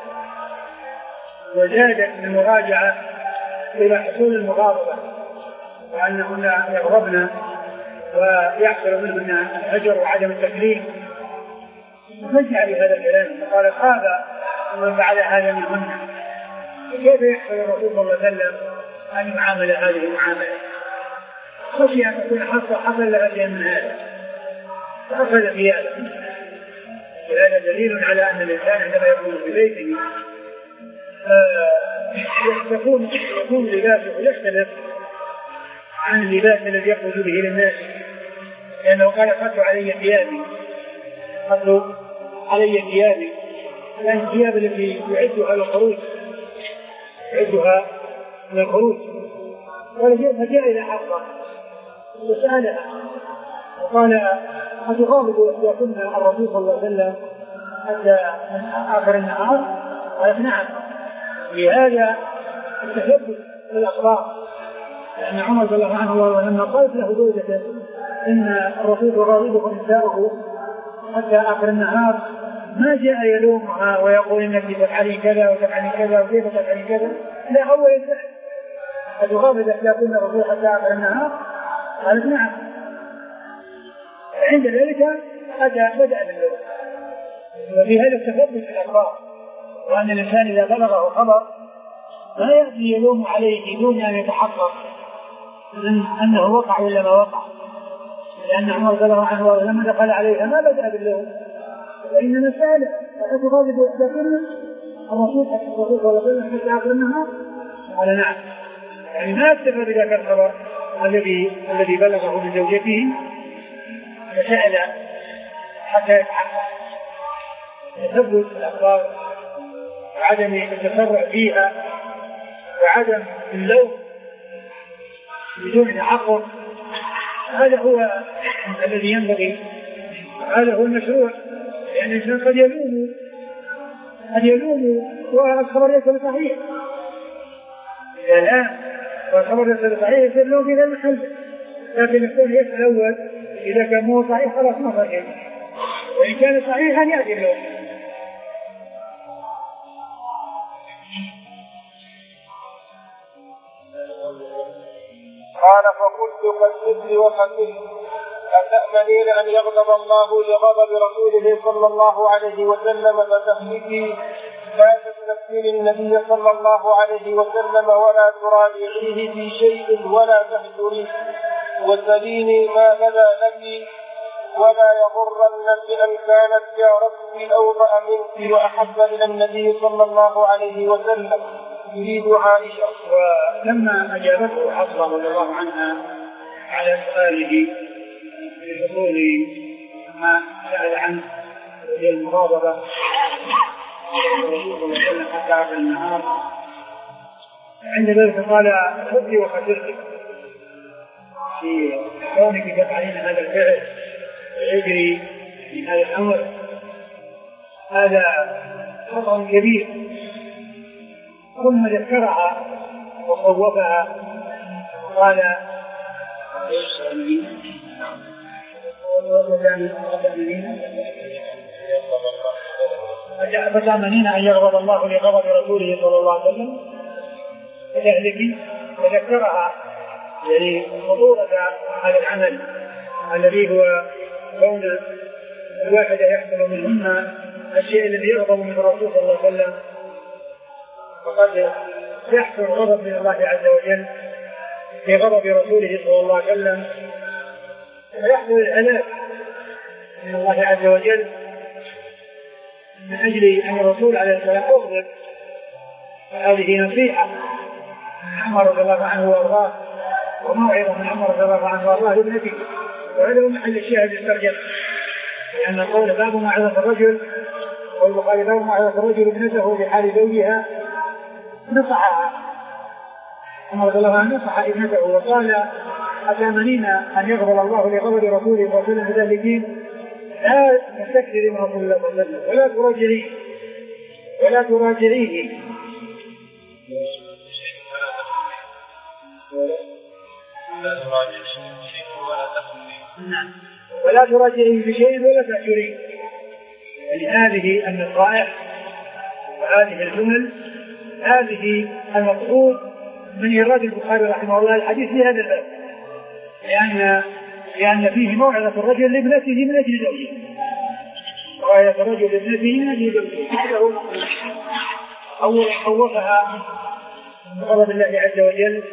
Speaker 2: وزادت المراجعة إلى حصول المغاضبة وأنهن يغضبن ويحصل منهن الهجر وعدم التكليف. فجأة بهذا الكلام فقال خاب من فعل هذا منهن. كيف يحصل الرسول صلى الله عليه وسلم أن يعامل هذه المعاملة؟ خشي أن تكون حصل حصل لها شيء من هذا فأخذ ثيابه. وهذا دليل على أن الإنسان عندما يكون في بيته يكون يكون لباسه يختلف عن اللباس الذي يخرج به للناس، لأنه قال خذت علي ثيابي خذت علي ثيابي لأن الثياب التي يعدها للخروج يعدها للخروج. فجاء إلى حفصة وسألها وقال أتغاضب إحداكن الرسول صلى الله عليه وسلم حتى آخر النهار؟ قالت نعم. لهذا التثبت للأخبار، لأن عمر رضي الله عنه لما قالت له زوجته إن الرسول يغاضبه نساؤه حتى آخر النهار ما جاء يلومها ويقول إنك تفعلي كذا وتفعلي كذا وكيف تفعلي كذا، لا هو يسأل أتغاضب إحداكن الرسول حتى آخر النهار؟ قالت نعم. عند ذلك أتى بدأ باللوم. وفي هذا التثبت في الأخبار، وأن الإنسان إذا بلغه خبر لا يأتي يلوم عليه دون أن يتحقق من أنه وقع ولا ما وقع، لأن عمر رضي الله عنه لما دخل عليها ما بدأ باللوم وإنما سأل أتغاضب إحداكن الرسول الرسول صلى الله عليه وسلم حتى آخر النهار؟ قال نعم. يعني ما اكتفى بذاك الخبر الذي الذي بلغه من زوجته فسأل حتى يتحقق تثبت الأخبار وعدم التسرع فيها وعدم اللوم بدون تحقق. هذا هو الذي ينبغي، هذا هو المشروع. لأن يعني الإنسان قد يلوم قد يلوم والخبر ليس بصحيح، إذا الآن والخبر ليس بصحيح يصير له في ذا المحل، لكن يكون يسأل أول إذا كان مو صحيح خلاص ما صحيح، وإن كان صحيحا يأتي له.
Speaker 1: قال فقلت قد وقتل أتأمنين أن يغضب الله لغضب رسوله صلى الله عليه وسلم فتحلفي لا تستفتين النبي صلى الله عليه وسلم ولا تراجعيه في شيء ولا تحذريه وسليني ما بدا لك ولا يغرن بأن كانت جارتك أوضأ منك وأحب إلى النبي صلى الله عليه وسلم يريد عائشة.
Speaker 2: ولما أجابته حفصة رضي الله عنها على سؤاله بحصول ما سأل عنه وهي المغاضبة الرسول صلى الله عليه وسلم حتى آخر النهار، عند ذلك قال خذي وخسرتك في كونك تفعلين هذا الفعل ويجري من هذا الأمر، هذا خطأ كبير. ثم ذكرها وخوفها قال فتأمنين أن يغضب الله لغضب رسوله صلى الله عليه وسلم فتهلكي. وذكرها يعني خطورة هذا العمل الذي هو كون الواحد يحصل منهن الشيء الذي يغضب من الرسول صلى الله عليه وسلم، وقد يحصل غضب من الله عز وجل في غضب رسوله صلى الله عليه وسلم، ويحصل الهلاك من الله عز وجل من أجل أن الرسول عليه السلام يغضب. هذه نصيحة عمر رضي الله عنه وارضاه وموعظة من عمر رضي الله عنه وارضاه لابنته، وهذا هو محل الشاهد الترجمة، لأن القول باب موعظة الرجل والبخاري باب موعظة الرجل ابنته بحال زوجها نصحها. عمر رضي الله عنه نصح ابنته وقال أتأمنين أن يغضب الله لغضب رسوله صلى الله عليه وسلم مذلكين لا تستكثري من رسول الله صلى الله عليه وسلم ولا تراجعيه ولا تراجعيه نعم ولا تراجعيه بشيء ولا تأجريه. يعني هذه النصائح وهذه الجمل هذه المقصود من إيراد البخاري رحمه الله الحديث في هذا الباب، لأن لأن فيه موعظة الرجل لابنته من أجل زوجه، موعظة الرجل لابنته من أجل زوجه. هذا هو أول خوفها بغضب الله عز وجل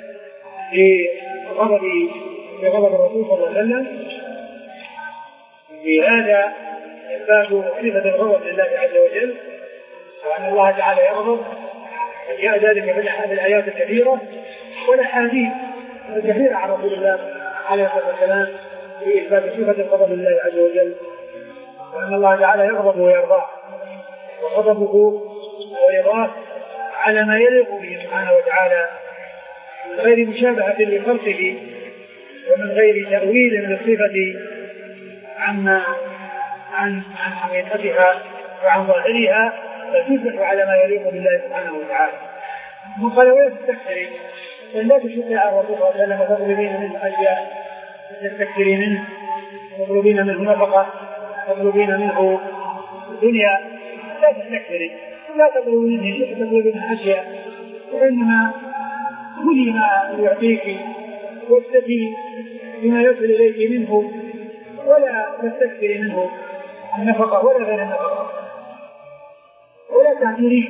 Speaker 2: بغضب بغضب الرسول صلى الله عليه وسلم. في هذا إثبات صفة الغضب لله عز وجل وأن الله تعالى يغضب، جاء ذلك في الآيات الكثيرة والأحاديث الكثيرة عن رسول الله عليه الصلاة والسلام في إثبات صفة الغضب لله عز وجل، وأن الله تعالى يغضب ويرضى، وغضبه ورضاه على ما يليق به سبحانه وتعالى من غير مشابهة لخلقه ومن غير تأويل للصفة عن عن عن حقيقتها وعن ظاهرها، فتثبت على ما يليق بالله سبحانه وتعالى. وقال ولا تستكثري، لا تشكي على الرسول صلى الله عليه وسلم وتطلبين منه أشياء تستكثري منه، تطلبين منه نفقة، تطلبين منه الدنيا، لا تستكثري، لا تطلبين منه شيء، تطلبين أشياء، وإنما كلي ما يعطيك واكتفي بما يصل إليك منه، ولا تستكثري منه النفقة ولا غير النفقة، ولا تعجليه،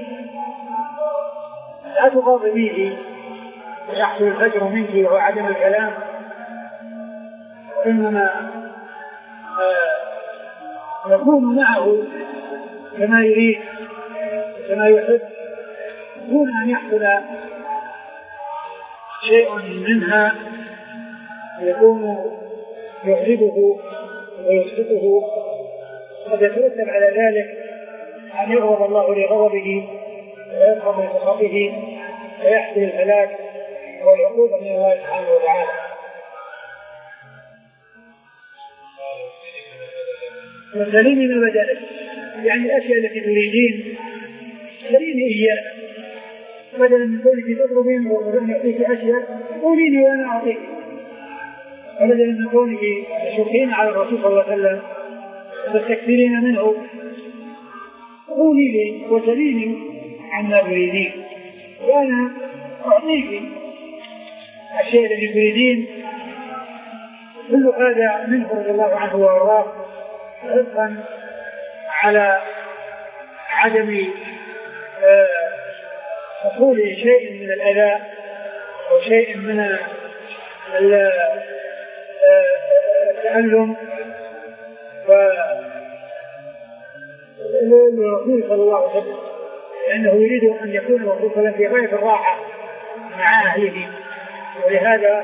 Speaker 2: لا تغاضبيه ويحصل الفجر منك وعدم الكلام، وإنما يكون معه كما يريد كما يحب دون أن يحصل شيء منها يكون يعجبه ويسقطه، قد يترتب على ذلك أن يغضب الله لغضبه ويسخط لسخطه ويحصل الهلاك والعقوبة من الله سبحانه وتعالى. وسليمي ما بدأت، يعني الأشياء التي تريدين سليمي إياه، بدلا من كونك تطلبين وأن يعطيك أشياء قوليني وأنا أعطيك، بدلا من كونك تشكين على الرسول صلى الله عليه وسلم وتستكثرين منه قولي لي وسليني عما تريدين وأنا أعطيك الشيء الذي تريدين. كل هذا منه رضي الله عنه وأرضاه حرصا على عدم حصول شيء من الأذى أو شيء من التألم. فالرسول صلى الله عليه وسلم لأنه يريد أن يكون الرسول في غاية الراحة مع أهله، ولهذا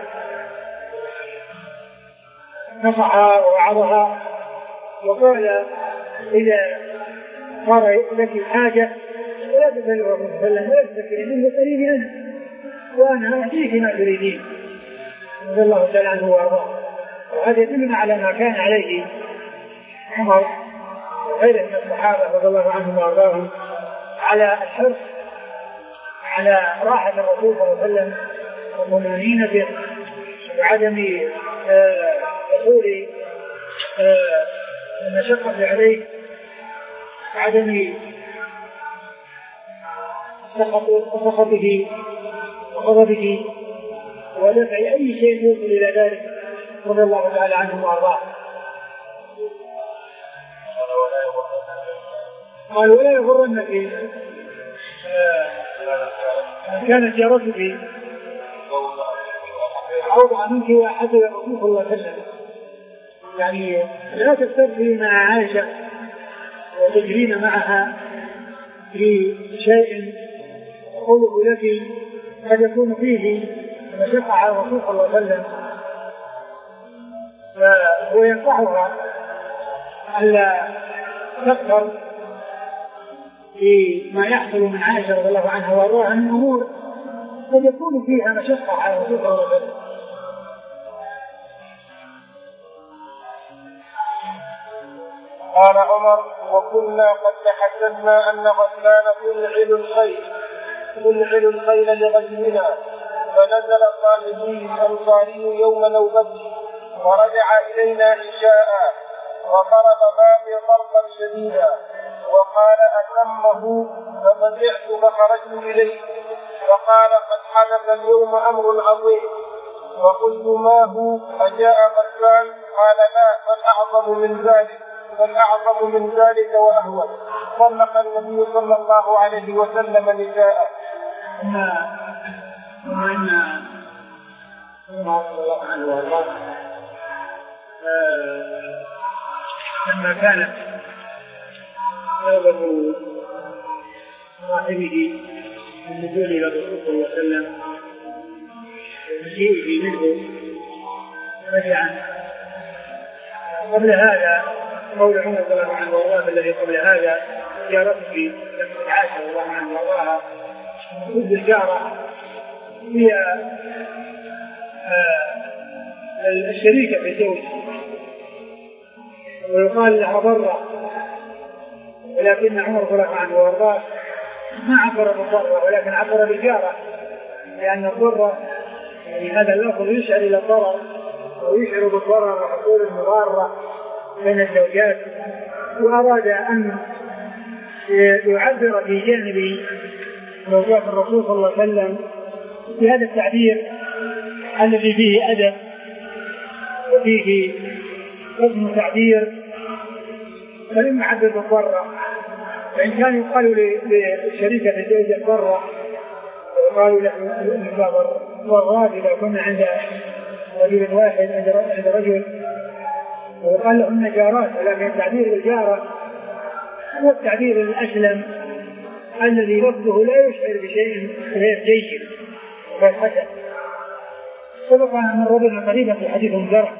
Speaker 2: نصحها ووعظها وقال إذا صار لك حاجة لا تسأل الرسول صلى الله عليه وسلم ولا تذكرين منه سليمي أنا وأنا أعطيك ما تريدين رضي الله تعالى عنه وأرضاه. وهذا يدلنا على ما كان عليه عمر وغيره من الصحابة رضي الله عنهم وأرضاهم على الحرص على راحة الرسول صلى الله عليه وسلم وطمأنينته وعدم حصول المشقة عليه وعدم سخطه وغضبه ودفع أي شيء يوصل إلى ذلك رضي الله تعالى عنهم وأرضاه. قال ولا يغرنك من كانت جارتك أوضع منك وأحد الرسول صلى الله عليه وسلم، يعني لا تسترخي مع عائشة وتجرين معها في شيء قوله لك قد يكون فيه مشقة على الرسول صلى الله عليه وسلم، فهو ينصحها ألا تكثر في ما يحصل من عائشة رضي الله عنها وأرضاها من أمور قد يكون فيها مشقة على الرسول صلى الله عليه وسلم.
Speaker 1: قال عمر وكنا قد تحدثنا أن غسلان تنعل الخيل تنعل الخيل لغزونا، فنزل صاحبي الأنصاري يوم نوبته ورجع إلينا عشاء وضرب بابي ضربا شديدا وقال أتمه ففزعت فخرجت إليه فقال قد حدث اليوم أمر عظيم. وقلت ما هو أجاء غسلان؟ قال لا بل أعظم من ذلك بل أعظم من ذلك وأهون. طلق النبي صلى الله عليه وسلم نساءه.
Speaker 2: ثم إن عمر رضي الله عنه وارضاه لما كانت توبة صاحبه النزول إلى الرسول صلى الله عليه وسلم ومجيئه منه رجعا، قبل هذا قول عمر رضي الله عنه وارضاه الذي قبل هذا زيارته لما عائشة رضي الله عنه وارضاها ضد الجارة هي الشريكة في الزوج ويقال لها ضرة، ولكن عمر رضي الله عنه وارضاه ما عبر بالضرة ولكن عبر بالجارة، لأن الضرة يعني هذا اللفظ يشعر إلى الضرر ويشعر بالضرر وحصول المضارة بين الزوجات، وأراد أن يعبر في جانب زوجات الرسول صلى الله عليه وسلم بهذا التعبير الذي فيه أدب وفيه حسن تعبير، فلم يعبر بالضرة. فإن كان يقال لشريكة الزوجة ضرة وقالوا له ضرات إذا كنا عند رجل واحد عند رجل وقال لهم جارات، ولكن التعبير بالجارة هو التعبير الأسلم الذي لفظه لا يشعر بشيء غير جيد غير حسن. سبق أن مر بنا قريبا في حديث أم زرع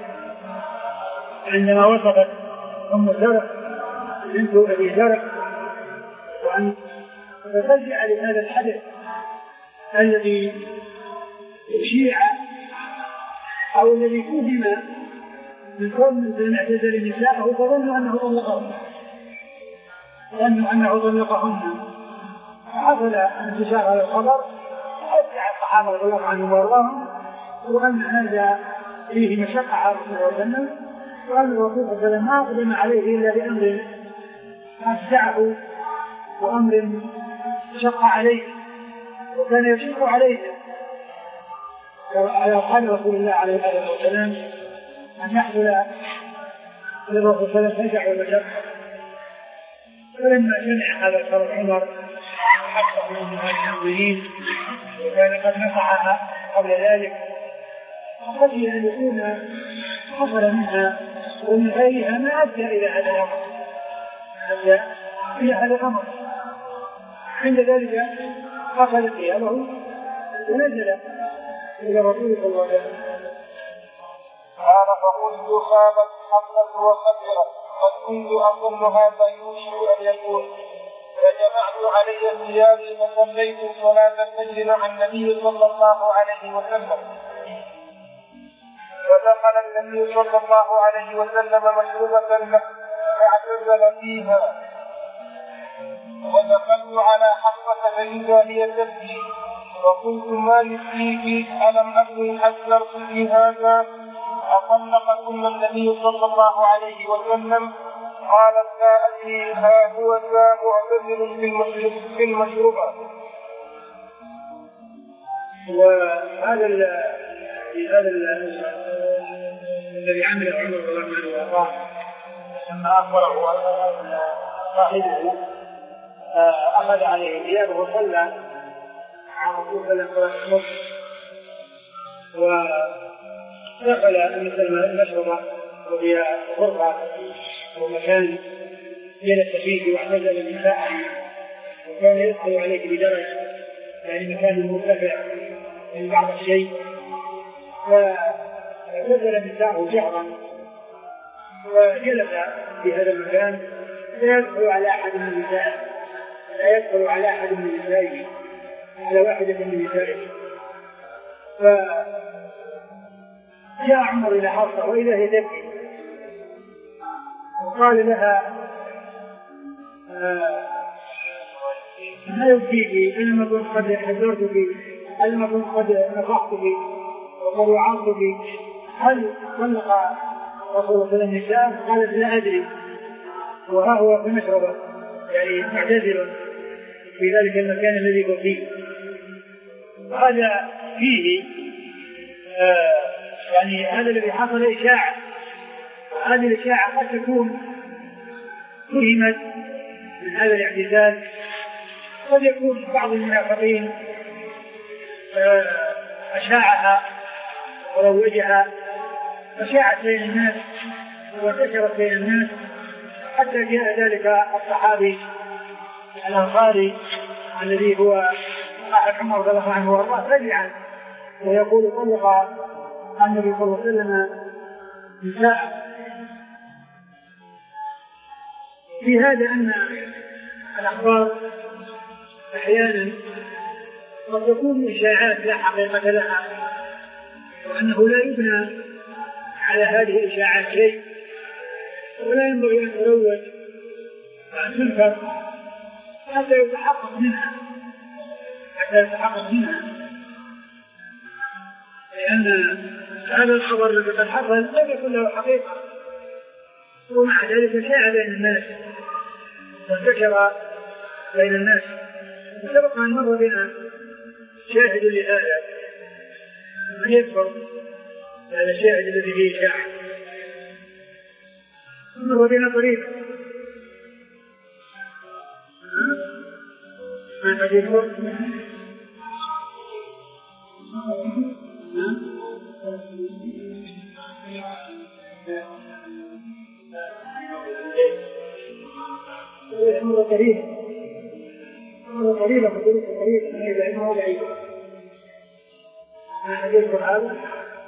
Speaker 2: عندما وصفت أم زرع بنت أبي زرع وأن ترجع لهذا الحدث الذي شيع أو الذي فهم من كون من اعتزل نساءه فظنوا أنه طلقهن ظنوا أنه طلقهن فحصل انتشار هذا الخبر وأرجع الصحابة رضي الله عنهم وارضاهم وأن هذا فيه مشقة على الرسول صلى الله عليه وسلم وأن الرسول صلى الله عليه وسلم ما قدم عليه إلا بأمر أفزعه وأمر شق عليه وكان يشق عليه قال رسول الله عليه الصلاة والسلام أن يحصل للرسول صلى الله عليه وسلم فزع ومشقة. فلما سمع هذا الخبر عمر حقه من المؤمنين وكان قد نصحها قبل ذلك وخشي أن يكون حصل منها ومن غيرها ما أدى إلى هذا الأمر أدى إلى هذا الأمر. عند ذلك أخذ ثيابه ونزل إلى رسول صلى الله عليه وسلم.
Speaker 1: قال فقلت خابت حقا وخبرت قد كنت أظن هذا يوشك أن يكون فجمعت علي ثيابي فصليت صلاة الفجر مع النبي صلى الله عليه وسلم فدخل النبي صلى الله عليه وسلم مشروبة له فاعتزل فيها ودخلت على حفصة فإذا هي تبكي وقلت ما يبكيك ألم أكن حذرت في هذا أطلقكن النبي صلى الله عليه وسلم قالت لا أدري ها هو ذا معتزل في المشروبة.
Speaker 2: وهذا هذا الذي عمله عمر رضي الله عنه وارضاه لما أخبره صاحبه أخذ عليه ثيابه وصلى مع رسول الله صلى الله عليه وسلم ودخل المشربة وهي غرفة ومكان جلس فيه واعتزل النساء وكان يدخل عليه بدرجة يعني مكان مرتفع من بعض الشيء فاعتزل النساء جهرا وجلس في هذا المكان لا يدخل على أحد من النساء لا يدخل على أحد من النساء على واحدة من نسائه. فجاء عمر إلى حفصة وإذا هي تبكي وقال لها ما يبكيك أنا كنت قد حذرتك أنا كنت قد نصحتك وقد وعظتك هل طلق رسول الله النساء؟ قالت لا أدري وها هو في مشربه يعني معتزل في ذلك المكان الذي هو فيه. وهذا فيه آه يعني هذا الذي حصل إشاعة هذه الإشاعة قد تكون فهمت من هذا الاعتزال قد يكون بعض المنافقين آه أشاعها وروجها فشاعت بين الناس وانتشرت بين الناس حتى جاء ذلك الصحابي الأنصاري الذي هو أحد عمر رضي الله عنه وارضاه رجعا ويقول طلق النبي صلى الله عليه وسلم نساء. في هذا أن الأخبار أحيانا قد تكون إشاعات لا حقيقة لها وأنه لا يبنى على هذه الإشاعات شيء ولا ينبغي أن تروج وأن تنكر حتى يتحقق منها حتى يتحقق منها لأن هذا الخبر الذي قد حصل لم يكن له حقيقة ومع ذلك شاع بين الناس وانتشر بين الناس. وسبق أن مر بنا شاهد لهذا من يذكر هذا الشاهد الذي فيه شاع مر بنا طريقا من حديث مر كريم الرغيبة في الدروس القريبة أن هي علمها ضعيفة. أنا أقول هذا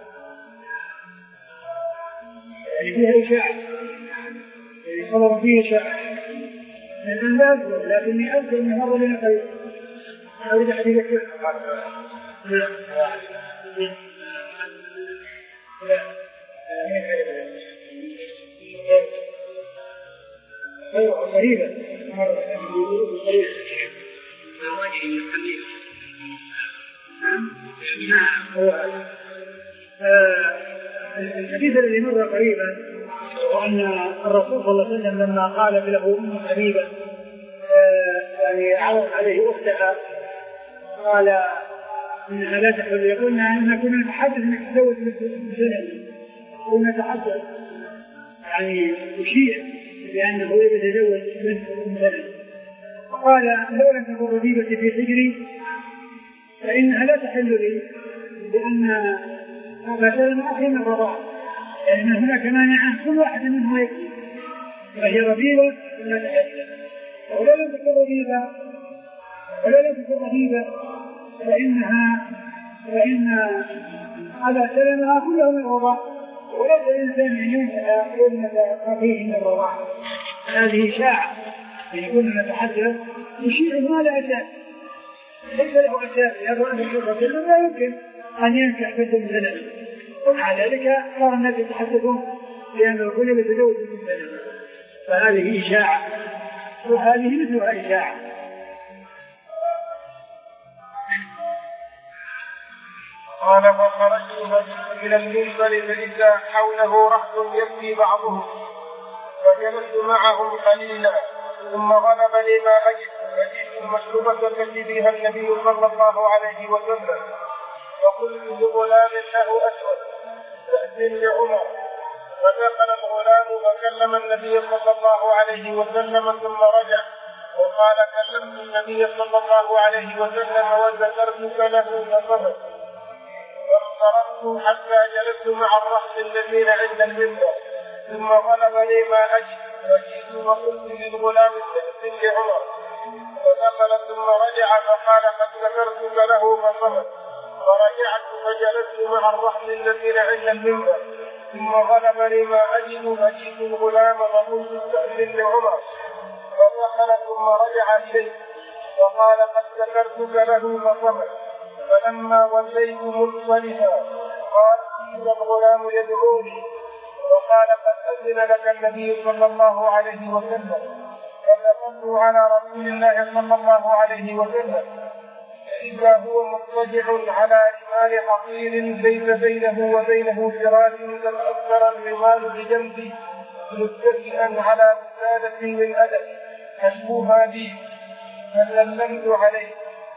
Speaker 2: يعني فيها إشاعة، يعني صدر فيه إشاعة، لكن لا أذكر، لكني أذكر من مرة من الخير أريد أن أذكر. أيوة قريبة مرة قريبة نعم. الحديث الذي مر قريبا وأن الرسول صلى الله عليه وسلم لما قالت له أم حبيبة يعني عرض عليه أختها قال إنها لا تحل، يقولنا إننا كنا نتحدث إنك تزوج من سنة، كنا نتحدث يعني يشير لأنه يتزوج من سنة، فقال لو لم تكن ربيبتي في حجري فإنها لا تحل لي، لأن مثلا أخي من الرضاعة، لأن يعني هناك مانعا كل واحد منهم يكفي، فهي ربيبة لا تحل، ولا لم تكن ربيبة ولا لم تكن ربيبة فإنها فإن على سلمها كلها من الرضاعة، وليس الإنسان أن ينسى ابنة أخيه من الرضاعة. هذه إشاعة يكون نتحدث يشيع ما لا أساس، ليس له أساس، يظهر أن الرسول لا يمكن أن ينكح بنت من سنة، ومع ذلك صار الناس يتحدثون لأن الرسول يتزوج من سنة، فهذه إشاعة وهذه مثلها إشاعة.
Speaker 1: قال فخرجت إلى المنبر فإذا حوله رهط يبكي بعضهم، فجلست معهم قليلا ثم غلبني ما أجد، فجئت المشروبة التي فيها النبي صلى الله عليه وسلم، وقلت لغلام له أسود فأذن لعمر، فدخل الغلام وكلم النبي صلى الله عليه وسلم ثم رجع وقال كلمت النبي صلى الله عليه وسلم وذكرتك له فصبر، فانصرفت حتى جلست مع الرهط الذين عند المنبر، ثم غلبني ما أجد، وجئت وقلت للغلام استأذن لعمر، فدخل ثم رجع فقال قد ذكرتك له فصبر، فرجعت فجلست مع الرهط الذين عند المنبر، ثم غلبني ما أجد، وجئت الغلام وقلت استأذن لعمر، فدخل ثم رجع إليه وقال قد ذكرتك له فصبر، فلما وليت منصرفا قال إذا الغلام يدعوني وقال قد أذن لك النبي صلى الله عليه وسلم، فدخلت على رسول الله صلى الله عليه وسلم فإذا هو مضطجع على رمال حصير ليس بينه وبينه فراش قد أكثر الرمال بجنبه متكئا على وسادة من أدب كشفوها لي فسلمت عليه.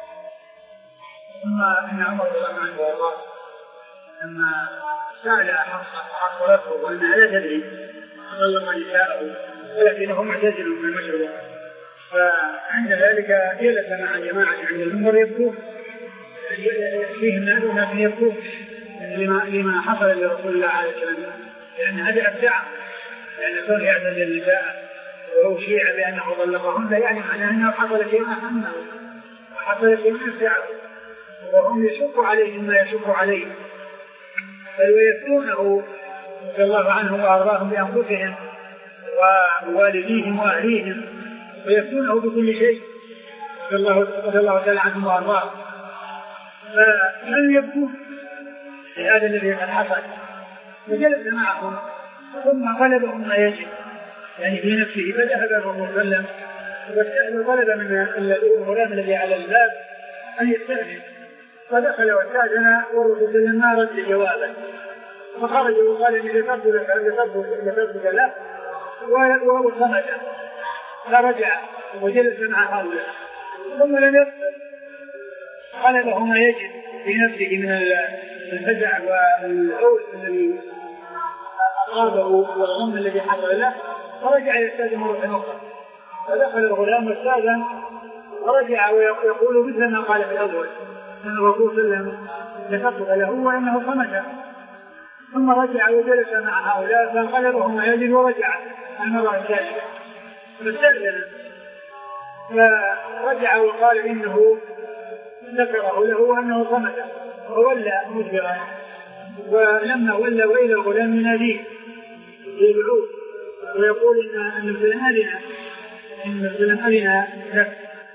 Speaker 2: ثم ان عمر رضي الله عنه لما سال حصلته وانها لا تدري طلق نساءه ولكنه معتزل من المشروع، فعند ذلك جلس مع جماعه عند المنبر يبكون، فيهم ناس يبكون لما لما حصل لرسول الله عليه وسلم، لان هذا ابدع، لان كونه يعتزل النساء وهو شيع بانه طلقهن يعني معناه انه حصل شيء منه وحصل شيء من فعله، وهم يشق عليهم ما يشق عليهم، بل ويفتونه رضي الله عنهم وارضاهم بانفسهم ووالديهم واهليهم، ويفتونه بكل شيء رضي الله تعالى عنهم وارضاهم، فلم يبكون لهذا الذي قد حصل، وجلس معهم ثم غلبهم ما يجب يعني في نفسه، فذهب الرسول صلى الله عليه وسلم واستأذن طلب من الغلام الذي على الباب أن يستأذن، فدخل واستأذن والرسول صلى الله عليه وسلم ما رد جوابا، فخرج وقال إني ذكرت لك له وهو صمد، فرجع وجلس مع هؤلاء ثم لم يقبل، غلبه ما يجد في نفسه من الفزع والخوف الذي أصابه والغم الذي حصل له، فرجع يستأذن مرة أخرى، فدخل الغلام واستأذن ورجع ويقول مثل ما قال في الأول أن الرسول صلى الله عليه وسلم ذكرت له وأنه صمت، ثم رجع وجلس مع هؤلاء فانقلبهم ما يجد ورجع المرة الثالثة فاستأذن، فرجع وقال إنه ذكره له وأنه صمت وولى مدبرا، ولما ولى وإلى الغلام يناديه بالبعوث ويقول إن أن فلان أذن إن فلان أذن لك.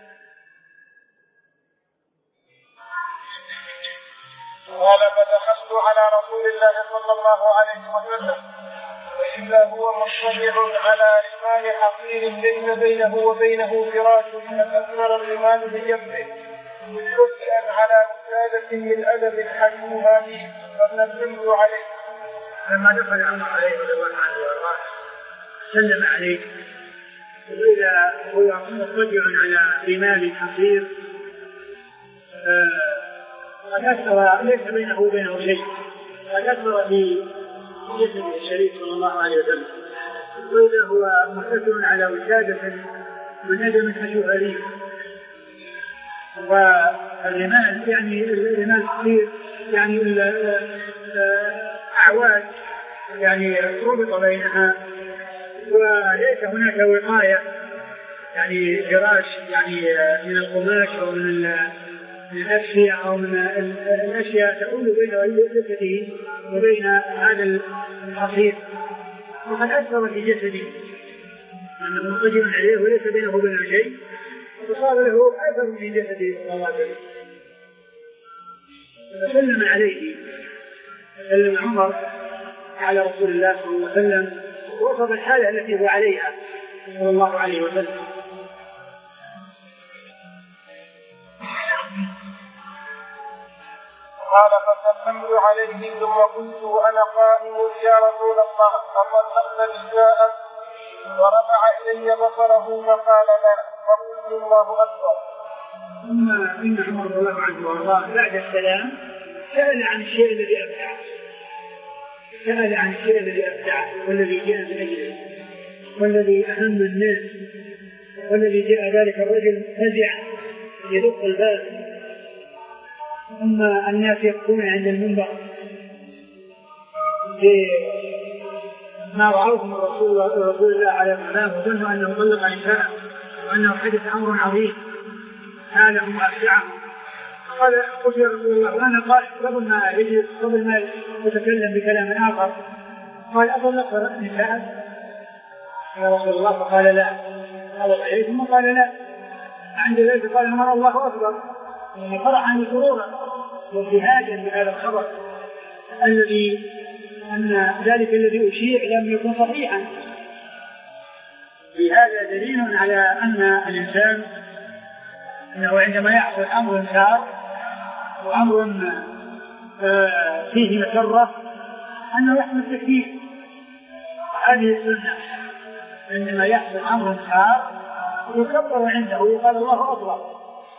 Speaker 1: قال فدخلت على رسول الله صلى الله عليه وسلم وإذا هو مضطجع على رمال حصير ليس بينه وبينه فراش فتأثر الرمال بجنبه متكئا على وسادة من أدب حكوها به فنزلت عليه.
Speaker 2: لما دخل عمر عليه رضي الله عنه وارضاه سلم عليه وإذا هو مضطجع على رمال حصير قد أثر ليس بينه وبينه شيء، قد أثر في جسده الشريف صلى الله عليه وسلم، وإذا هو متكئ على وسادة من أدم حشوها به. والرمال يعني الرمال الحصير يعني أعواد يعني ربط بينها وليس هناك وقاية يعني فراش يعني من القماش أو من الأشياء أو من الأشياء تحول بين جسده وبين هذا الحصير، وقد أثر في جسده أنه مضطجع عليه وليس بينه وبينه شيء فصار له أثر في جسده صلى الله عليه وسلم. فسلم عليه سلم عمر على رسول الله صلى الله عليه وسلم ووصف الحالة التي هو عليها صلى الله عليه وسلم.
Speaker 1: قال فسلمت عليه ثم قلت وأنا قائم يا رسول الله أطلقت نساء؟ ورفع إلي بصره فقال لا، فقلت الله أكبر.
Speaker 2: ثم إن عمر رضي الله عنه وارضاه بعد السلام سأل عن الشيء الذي أبدعه سأل عن الشيء الذي أبدعه والذي جاء من أجله والذي أهم الناس والذي جاء ذلك الرجل فزع يدق الباب ثم الناس يقفون عند المنبر ما رأوه من رسول الله عليه السلام وظنوا أنه طلق نساء وأنه حدث أمر عظيم حالهم وأبدعهم. قال قلت يا رسول الله وأنا قائل قبل ما يجلس قبل ما يتكلم بكلام آخر قال أطلق نساء يا رسول الله؟ فقال لا. قال صحيح ثم قال لا. عند ذلك قال أمر الله أكبر فرحا سرورا وابتهاجا بهذا الخبر الذي أن ذلك الذي أشيع لم يكن صحيحا. بهذا دليل على أن الإنسان أنه عندما يحصل أمر سار وأمر فيه مسرة أنه يحصل التكبير. هذه السنة عندما يحصل أمر سار يكبر عنده ويقال الله أكبر،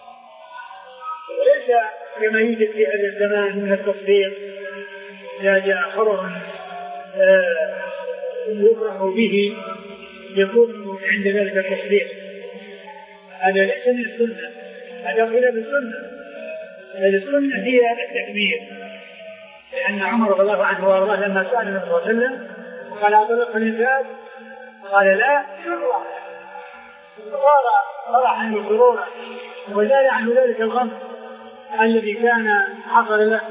Speaker 2: وليس كما يوجد في هذا الزمان من التصديق إذا جاء خبر يفرح به يكون عند ذلك التصديق. هذا ليس من السنة، هذا خلاف السنة. السنة هي التكبير، لأن عمر رضي الله عنه وارضاه لما سأل النبي صلى الله عليه وسلم قال أطلق النساء؟ قال لا، شرا صار فرحا وسرورا وزال عنه ذلك الغم الذي كان حصل له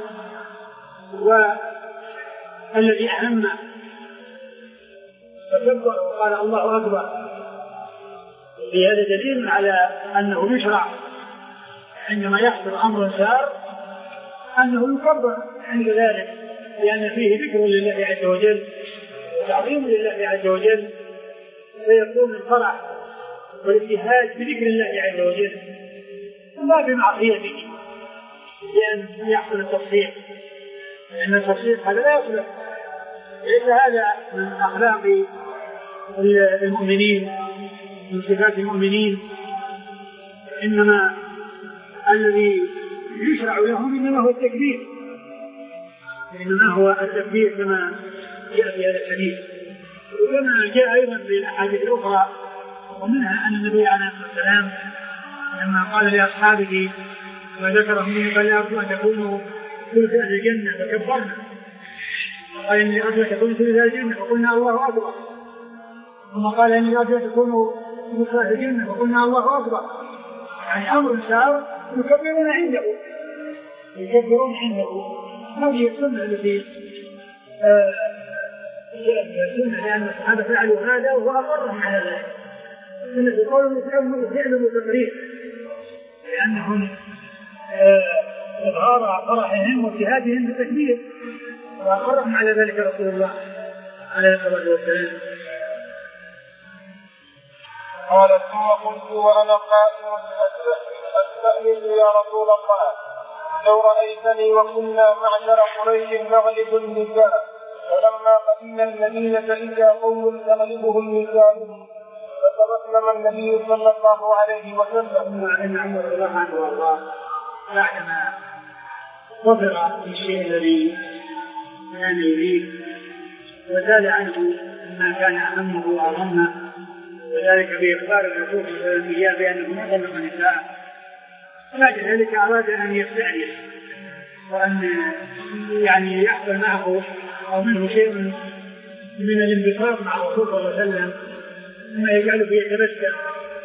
Speaker 2: والذي أهم فكبر وقال الله أكبر. في هذا دليل على أنه يشرع عندما يحصل أمر سار أنه يكبر عند ذلك، لأن فيه ذكر لله عز وجل وتعظيم لله عز وجل، فيكون الفرح والابتهاج بذكر الله عز وجل لا بمعصيته، لأن يحصل التصديق، لأن التصديق هذا لا يصلح، ليس هذا من أخلاق المؤمنين من صفات المؤمنين، إنما الذي يشرع لهم إنما هو التكبير، إنما هو التكبير كما جاء في هذا الحديث. وكما جاء أيضا في الأحاديث الأخرى ومنها أن النبي عليه الصلاة والسلام لما قال لأصحابه وذكرهم قال أرجو أن تكونوا ثلث أهل الجنة فكبرنا، قال إني أرجو أن تكونوا ثلث أهل الجنة فقلنا الله أكبر، ثم قال إني أرجو أن تكونوا ندخل الجنة وقلنا الله أكبر، يعني أمر صار يكبرون عنده يكبرون عنده. هذه السنة التي السنة لأن الصحابة فعلوا هذا وهو أقرهم على ذلك. السنة قولوا فعلوا تقرير لأنهم إظهار فرحهم واجتهادهم بالتكبير، وأقرهم على ذلك رسول الله عليه الصلاة والسلام.
Speaker 1: قال ثم قلت وأنا قائم أستأمن يا رسول الله لو رأيتني وكنا معشر قريش نغلب النساء، فلما قدمنا المدينة إذا قوم تغلبهم نساء، فتبسم النبي صلى الله عليه وسلم.
Speaker 2: إن عمر رضي الله عنه وارضاه بعدما صبر الشيء الذي كان يريد وزال عنه ما كان أهمه وأهمه، وذلك بإخبار الرسول صلى الله عليه وسلم إياه بأنه يطلق النساء. بعد ذلك أراد أن يستأنس وأن يعني يحصل معه أو منه شيء من الانبساط مع الرسول صلى الله عليه وسلم مما يجعله يتبسم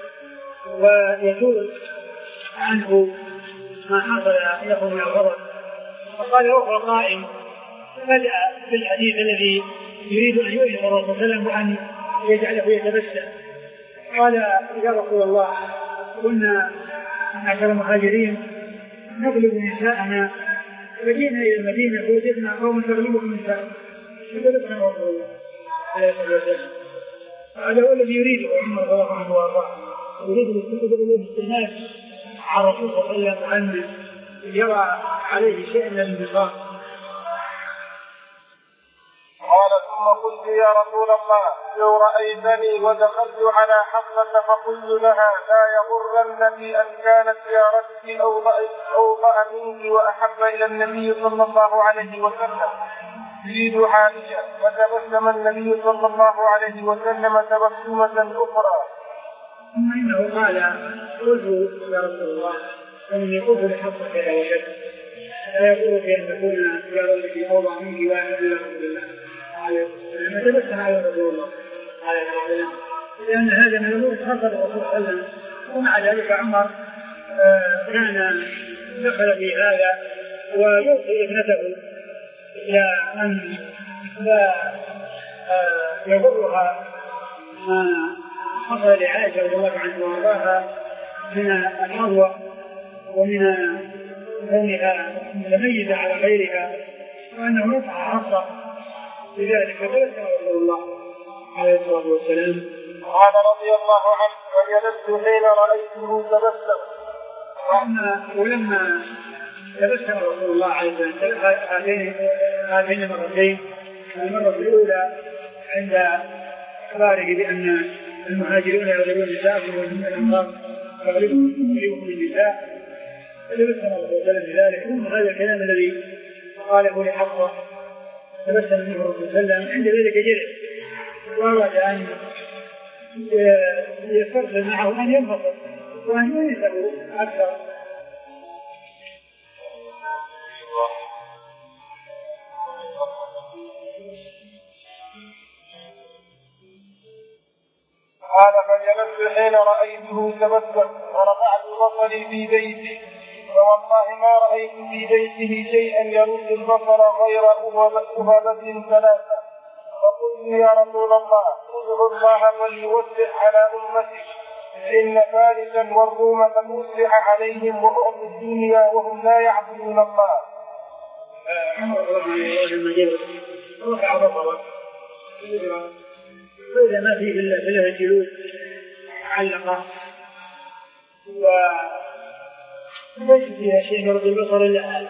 Speaker 2: ويزول عنه ما حصل له من الغضب. فقال وهو قائم بدأ بالحديث الذي يريد أن يؤذي الرسول صلى الله عليه وسلم وأن يجعله يتبسم. قال يا رسول الله كنا معشر المهاجرين نغلب نساءنا فجئنا إلى المدينة فوجدنا قوم تغلبهم نساء فجلسنا رسول الله عليه الصلاة والسلام. هذا هو الذي يريده عمر رضي الله عنه وارضاه، يريد الاستئناس على الرسول صلى الله عليه وسلم أن يرى عليه شيء من الانبساط.
Speaker 1: قال ثم قلت يا رسول الله لو رأيتني ودخلت على حفصة فقلت لها لا يغرنك أن كانت زيارتك أوضأ منك وأحب إلى النبي صلى الله عليه وسلم تريد عائشة، فتبسم النبي صلى الله عليه وسلم تبسمة أخرى.
Speaker 2: ثم إنه قال قلت يا رسول الله إني قلت لحفصة يا وجد لا يقول في أن تكون زيارتك أوضأ منك وأحب إلى رسول الله لما تبسم على رسول الله عليه الصلاة والسلام، لأن هذا من الأمور خاصة بالرسول صلى الله عليه وسلم. ومع ذلك عمر كان دخل في هذا ويوصي ابنته إلى أن لا يضرها ما حصل لعائشة رضي الله عنها وارضاها من الحظوة ومن كونها متميزة على غيرها، وأنه يقع حصة لذلك فبسم رسول الله عليه الصلاة والسلام.
Speaker 1: قال رضي الله عنه وجلست حين رأيته تبسم.
Speaker 2: ولما تبسم رسول الله عليه الصلاة والسلام هاتين المرتين، المرة الأولى عند إخباره بأن المهاجرون يغلبون النساء ومن الأنصار يغلبون النساء، فتبسم رسول الله عليه وسلم بذلك. ثم هذا الكلام الذي قاله لحفصة تبسم منه الرسول صلى الله عليه وسلم، عند ذلك جلس وأراد أن يسترسل معه أن ينفصل وأن ينسه أكثر.
Speaker 1: قال فجلست حين رأيته تبسم ورفعت بصري في بيتي فوالله ما رأيت في بيته شيئا يرد البصر غير أهبة ثلاثة. فقلت يا رسول الله ادعو الله فليوسع على أمتك فإن فارسا والروم قد وسع عليهم وأعطوا الدنيا وهم لا يعبدون الله.
Speaker 2: عمر رضي الله عنه رفع بصره فإذا ما فيه إلا ثلاثة جلود معلقة وليس فيها شيء يرد البصر إلا هذا،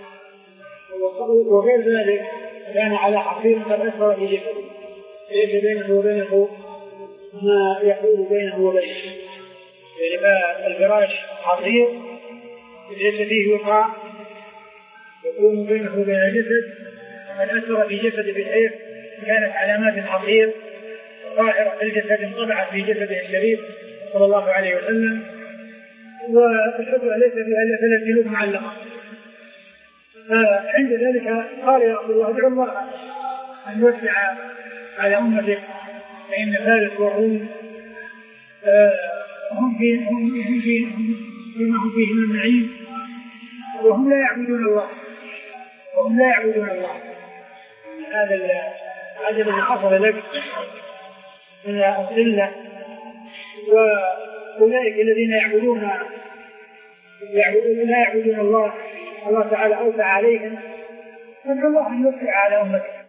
Speaker 2: وغير ذلك كان على حصير قد أثر في جسده ليس بينه وبينه ما يحول بينه وبينه، يعني الفراش حصير ليس فيه وقاع يكون بينه وبين الجسد، قد أثر في جسده بحيث كانت علامات الحصير ظاهرة في الجسد انطبعت في جسده الشريف صلى الله عليه وسلم، والحجرة ليس فيها إلا ثلاث جلود معلقة. فعند ذلك قال يا رسول الله ادعو الله أن يوسع على أمتك فإن فارس والروم هم في هم في فيما هم فيه من النعيم وهم لا يعبدون الله وهم لا يعبدون الله. هذا هذا الذي حصل لك من الذلة. وأولئك الذين يعبدون يعبدون لا يعبدون الله الله تعالى أوسع عليهم فادعوا الله أن يوسع على أمته